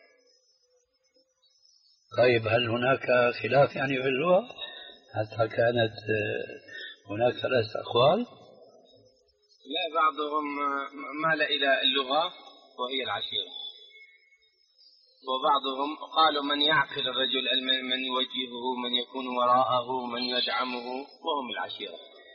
طيب هل هناك خلاف يعني في اللغة حتى كانت هناك ثلاث أقوال؟ لا، بعضهم مال إلى اللغة وهي العشيرة، وبعضهم قالوا من يعقل الرجل من يوجهه من يكون وراءه من يدعمه وهم العشيرة.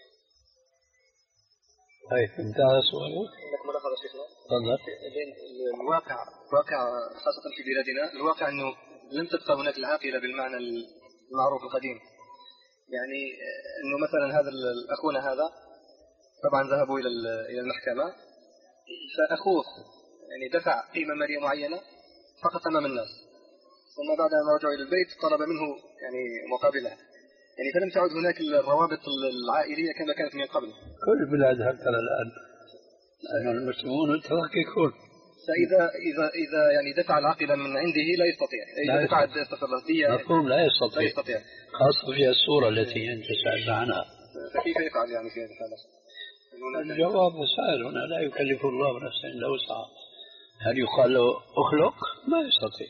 طيب انتهى سؤاله؟ لك ملاحظة شيخنا؟ تفضل. الواقع واقع خاصة في بلادنا الواقع أنه لم تبقى هناك العاقلة بالمعنى المعروف القديم. يعني أنه مثلا هذا الأخونا هذا طبعا ذهبوا إلى إلى المحكمة، فأخوه يعني دفع قيمة مالية معينة فقط أمام الناس، ثم بعد ما رجعوا إلى البيت طلب منه يعني مقابلها، يعني فلم تعد هناك الروابط العائلية كما كانت من قبل. كل البلاد هكذا الآن، لأن المسلمون متفككون. فإذا إذا إذا يعني دفع العقل من عنده لا يستطيع، إذا دفع الدية مفهوم لا يستطيع. لا يستطيع، خاصة في الصورة التي أنت سألت عنها. فكيف يفعل يعني في هذه الحالة؟ الجواب سهل، هنا لا يكلف الله نفسا إلا وسعها. هل يقال له أخلق؟ ما يستطيع.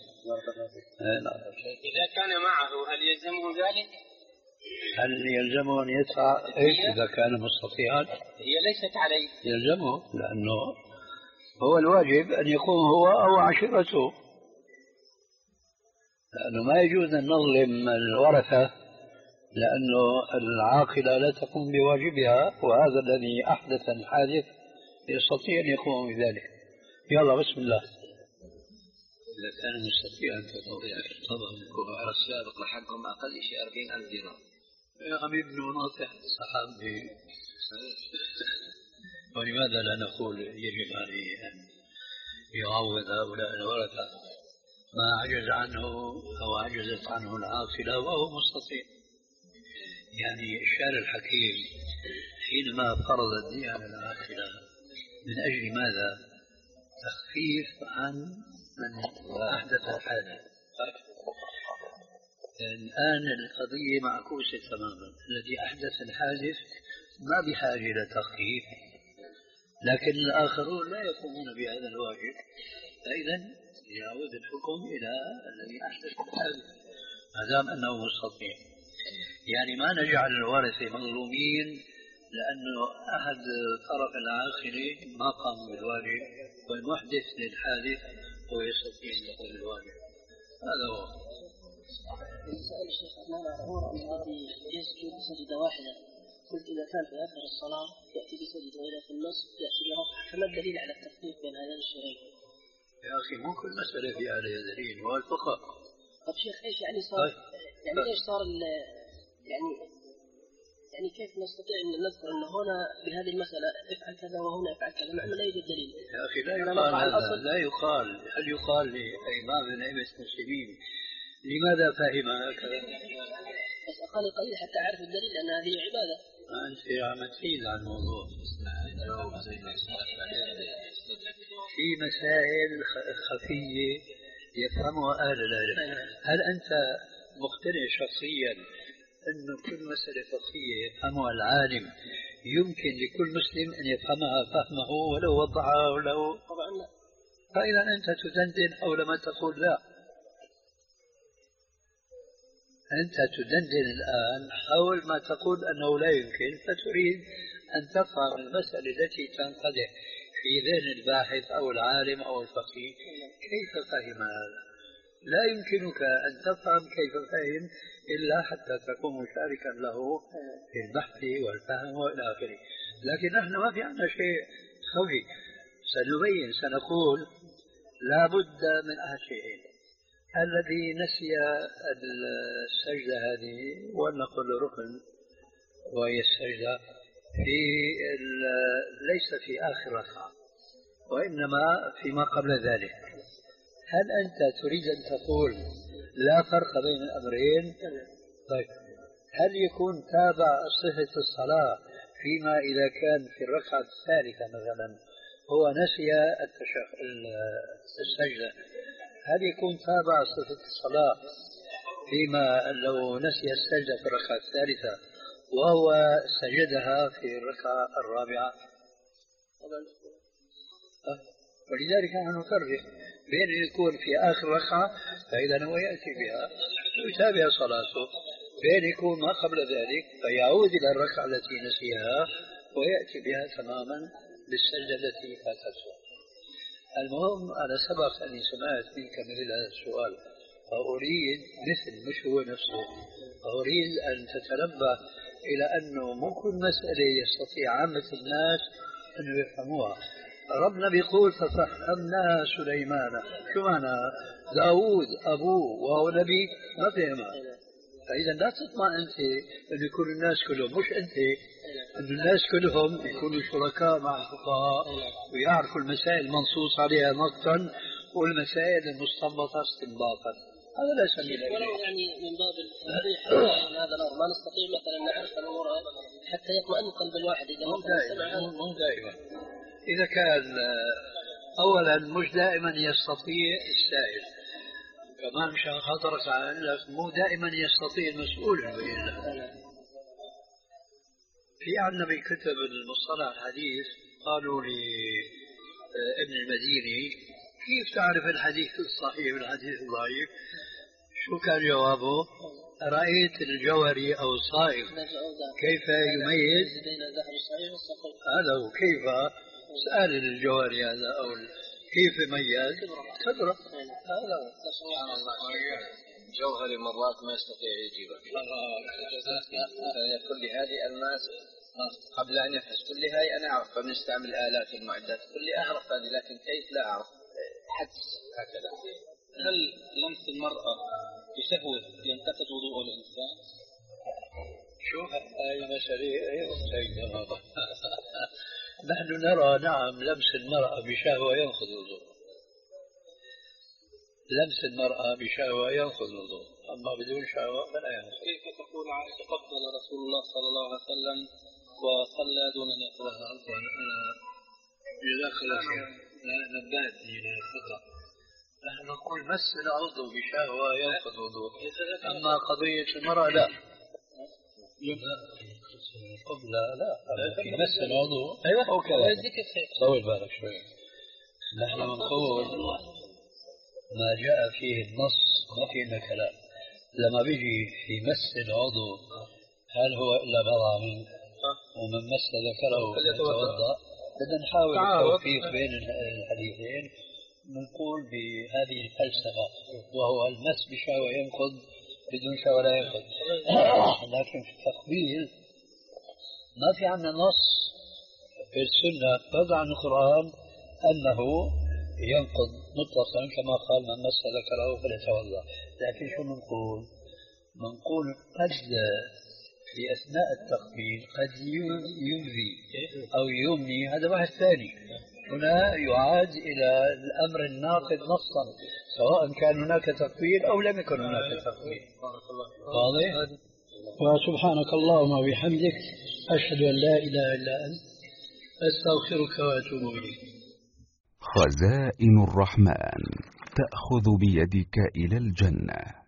إذا كان معه هل يلزمه ذلك؟ هل يلزمه أن يدفع إيش إذا كان مستطيعا؟ هي ليست عليه. يلزمه، لأنه هو الواجب أن يقوم هو أو عشيرته، لأنه ما يجوز أن نظلم الورثة، لأنه العاقلة لا تقوم بواجبها، وهذا الذي أحدث الحادث يستطيع أن يقوم بذلك. يلا بسم الله. إذا كان مستطيعا تستطيع طبعا الكفار السابق لحقهم أقل شيء أربعين ألف دينار. يا عمي ابن ناصح صحابي، ولماذا لا نقول يجب عليه أن يعوض هؤلاء الورثة ما عجز عنه أو عجزت عنه العاقلة وهو مستطيع؟ يعني الشارع الحكيم حينما فرض الدين على العاقلة من أجل ماذا؟ تخفيف عن من أحدث الحادث. الآن القضية معكوسة تماما، الذي أحدث الحادث ما بحاجة إلى تخفيف، لكن الآخرون لا يقومون بهذا الواجب، فإذا يعود الحكم إلى الذي أحدث الحادث ما دام أنه مستطيع. يعني ما نجعل الورثة مظلومين لأنه أحد طرف العاقلة ما قام بالواجب، والمحدث للحادث هو يستطيع أن يقوم بالواجب. هذا هو. سأل الشيخ عثمان عمر الذي يسجد سجدة واحدة، قلت إذا كان في آخر الصلاة يأتي بسجدة وإذا في النصف يأتي برفع، فما الدليل على التفريق بين هذين الشيئين؟ يا أخي مو كل مسألة في عليها دليل، هو الفقه. طيب شيخ إيش يعني صار؟ يعني إيش صار يعني يعني كيف نستطيع أن نذكر أن هنا بهذه المسألة افعل كذا وهنا افعل كذا مع أنه لا يوجد دليل؟ يا أخي لا يقال هذا، لا يقال. هل يقال لإمام من أئمة المسلمين لماذا فهم هكذا؟ بس أقل قليل حتى أعرف الدليل لأن هذه عبادة. أنت عم تفيد عن الموضوع. في مسائل خفية يفهمها أهل العلم. هل أنت مقتنع شخصيا أن كل مسألة فقهية يفهمها العالم يمكن لكل مسلم أن يفهمها فهمه ولو وضعها ولو؟ طبعا لا. فإذا أنت تدندن أو لما تقول لا. أنت تدندن الآن حول ما تقول أنه لا يمكن، فتريد أن تفهم المسألة التي تنقدح في ذهن الباحث أو العالم أو الفقيه كيف فهم هذا. لا يمكنك أن تفهم كيف فهم إلا حتى تكون مشاركا له في البحث والفهم وإلى آخره. لكن نحن ما في عندنا شيء خفي، سنبين سنقول لا بد من أحد شيئين: الذي نسي السجدة هذه ولنقل ركن وهي السجدة في ليس في آخر ركعة وإنما فيما قبل ذلك، هل أنت تريد أن تقول لا فرق بين الأمرين؟ طيب هل يكون تابع صفة الصلاة فيما إذا كان في الركعة الثالثة مثلا هو نسي السجدة، هل يكون تابع صفة الصلاة فيما لو نسي السجدة في الركعة الثالثة وهو سجدها في الركعة الرابعة؟ ولذلك نحن نفرق بين أن يكون في آخر ركعة فإذا هو يأتي بها ويتابع صلاته، بين يكون ما قبل ذلك فيعود إلى الركعة التي نسيها ويأتي بها تماما للسجدة التي فاتته. المهم أنا سبق أني سمعت منك مثل هذا السؤال، فأريد مثل مش هو نفسه، فأريد أن تتنبه إلى أنه مو كل مسألة يستطيع عامة الناس أن يفهموها. ربنا بيقول ففهمناها سليمان، شو معنى؟ داود أبوه وهو نبي ما فهمها، فإذا لا تطمع أنت أن يكون الناس كلهم، مش أنت، أن الناس كلهم يكونوا شركاء مع الفقهاء ويعرفوا المسائل المنصوص عليها نقطا والمسائل المستنبطة استنباطا. هذا لا سبيل إليه. ولو يعني من باب التوضيح من هذا الأمر ما نستطيع مثلا نعرف الأمور حتى يطمئن قلب الواحد إذا مو دائما مو دائما إذا كان أولا مش دائما يستطيع السائل، كمان مشان خاطرك على مو دائما يستطيع المسؤول يبين له. في عندنا بكتب المصطلح الحديث قالوا لابن المديني كيف تعرف الحديث الصحيح والحديث الضعيف؟ شو كان جوابه؟ رأيت الجوهري أو الصائغ كيف يميز بين الذهب الصحيح والصحيح. هذا هو. كيف سأل الجوهري هذا أو كيف يميز؟ خبرة. هذا هو. سبحان الله. جوهري مرات ما يستطيع يجيبك. كل هذه الماس قبل أن يفحص كل هاي أنا أعرف، فبنستعمل آلات المعدات كل أعرف هذه، لكن كيف لا أعرف حدس هكذا. هل لمس المرأة بشهوة ينتقد وضوء الإنسان؟ شوف هاي مسألة أيضا نحن نرى نعم لمس المرأة بشهوة ينقض الوضوء، لمس المرأة بشهوة ينقض الوضوء، أما بدون شهوة فلا ينقض. كيف تقول عن تقبل رسول الله صلى الله عليه وسلم وصلى دون أن يتوضأ؟ جزاك الله خير، نبهتني للخطأ. نحن نقول مس العضو بشهوة ينقض الوضوء، أما قضية المرأة لا. لا لا في مس العضو أيوة أو كذا. طول بالك شوي. نحن نقول ما جاء فيه النص ما فيه إلا كلام. لما بيجي في مس العضو هل هو إلا بضع منه ومن مس ذكره فليتوضأ؟ بدنا نحاول التوفيق بين الحديثين. نقول بهذه الفلسفة وهو المس بشهوة ينقض بدون شهوة لا ينقض. لكن في التقبيل ما في عندنا نص في السنة فضع عن القرآن أنه ينقض مطلقا كما قال من مس ذكره فليتوضأ. لكن شو نقول؟ نقول قد في أثناء التقبيل قد يؤذي أو يمني، هذا واحد ثاني. هنا يعاد إلى الأمر الناقض نصا سواء كان هناك تقبيل أو لم يكن هناك تقبيل. واضح؟ وسبحانك اللهم وبحمدك أشهد أن لا إله إلا أنت أستغفرك وأتوب إليك. خزائن الرحمن تأخذ بيدك إلى الجنة.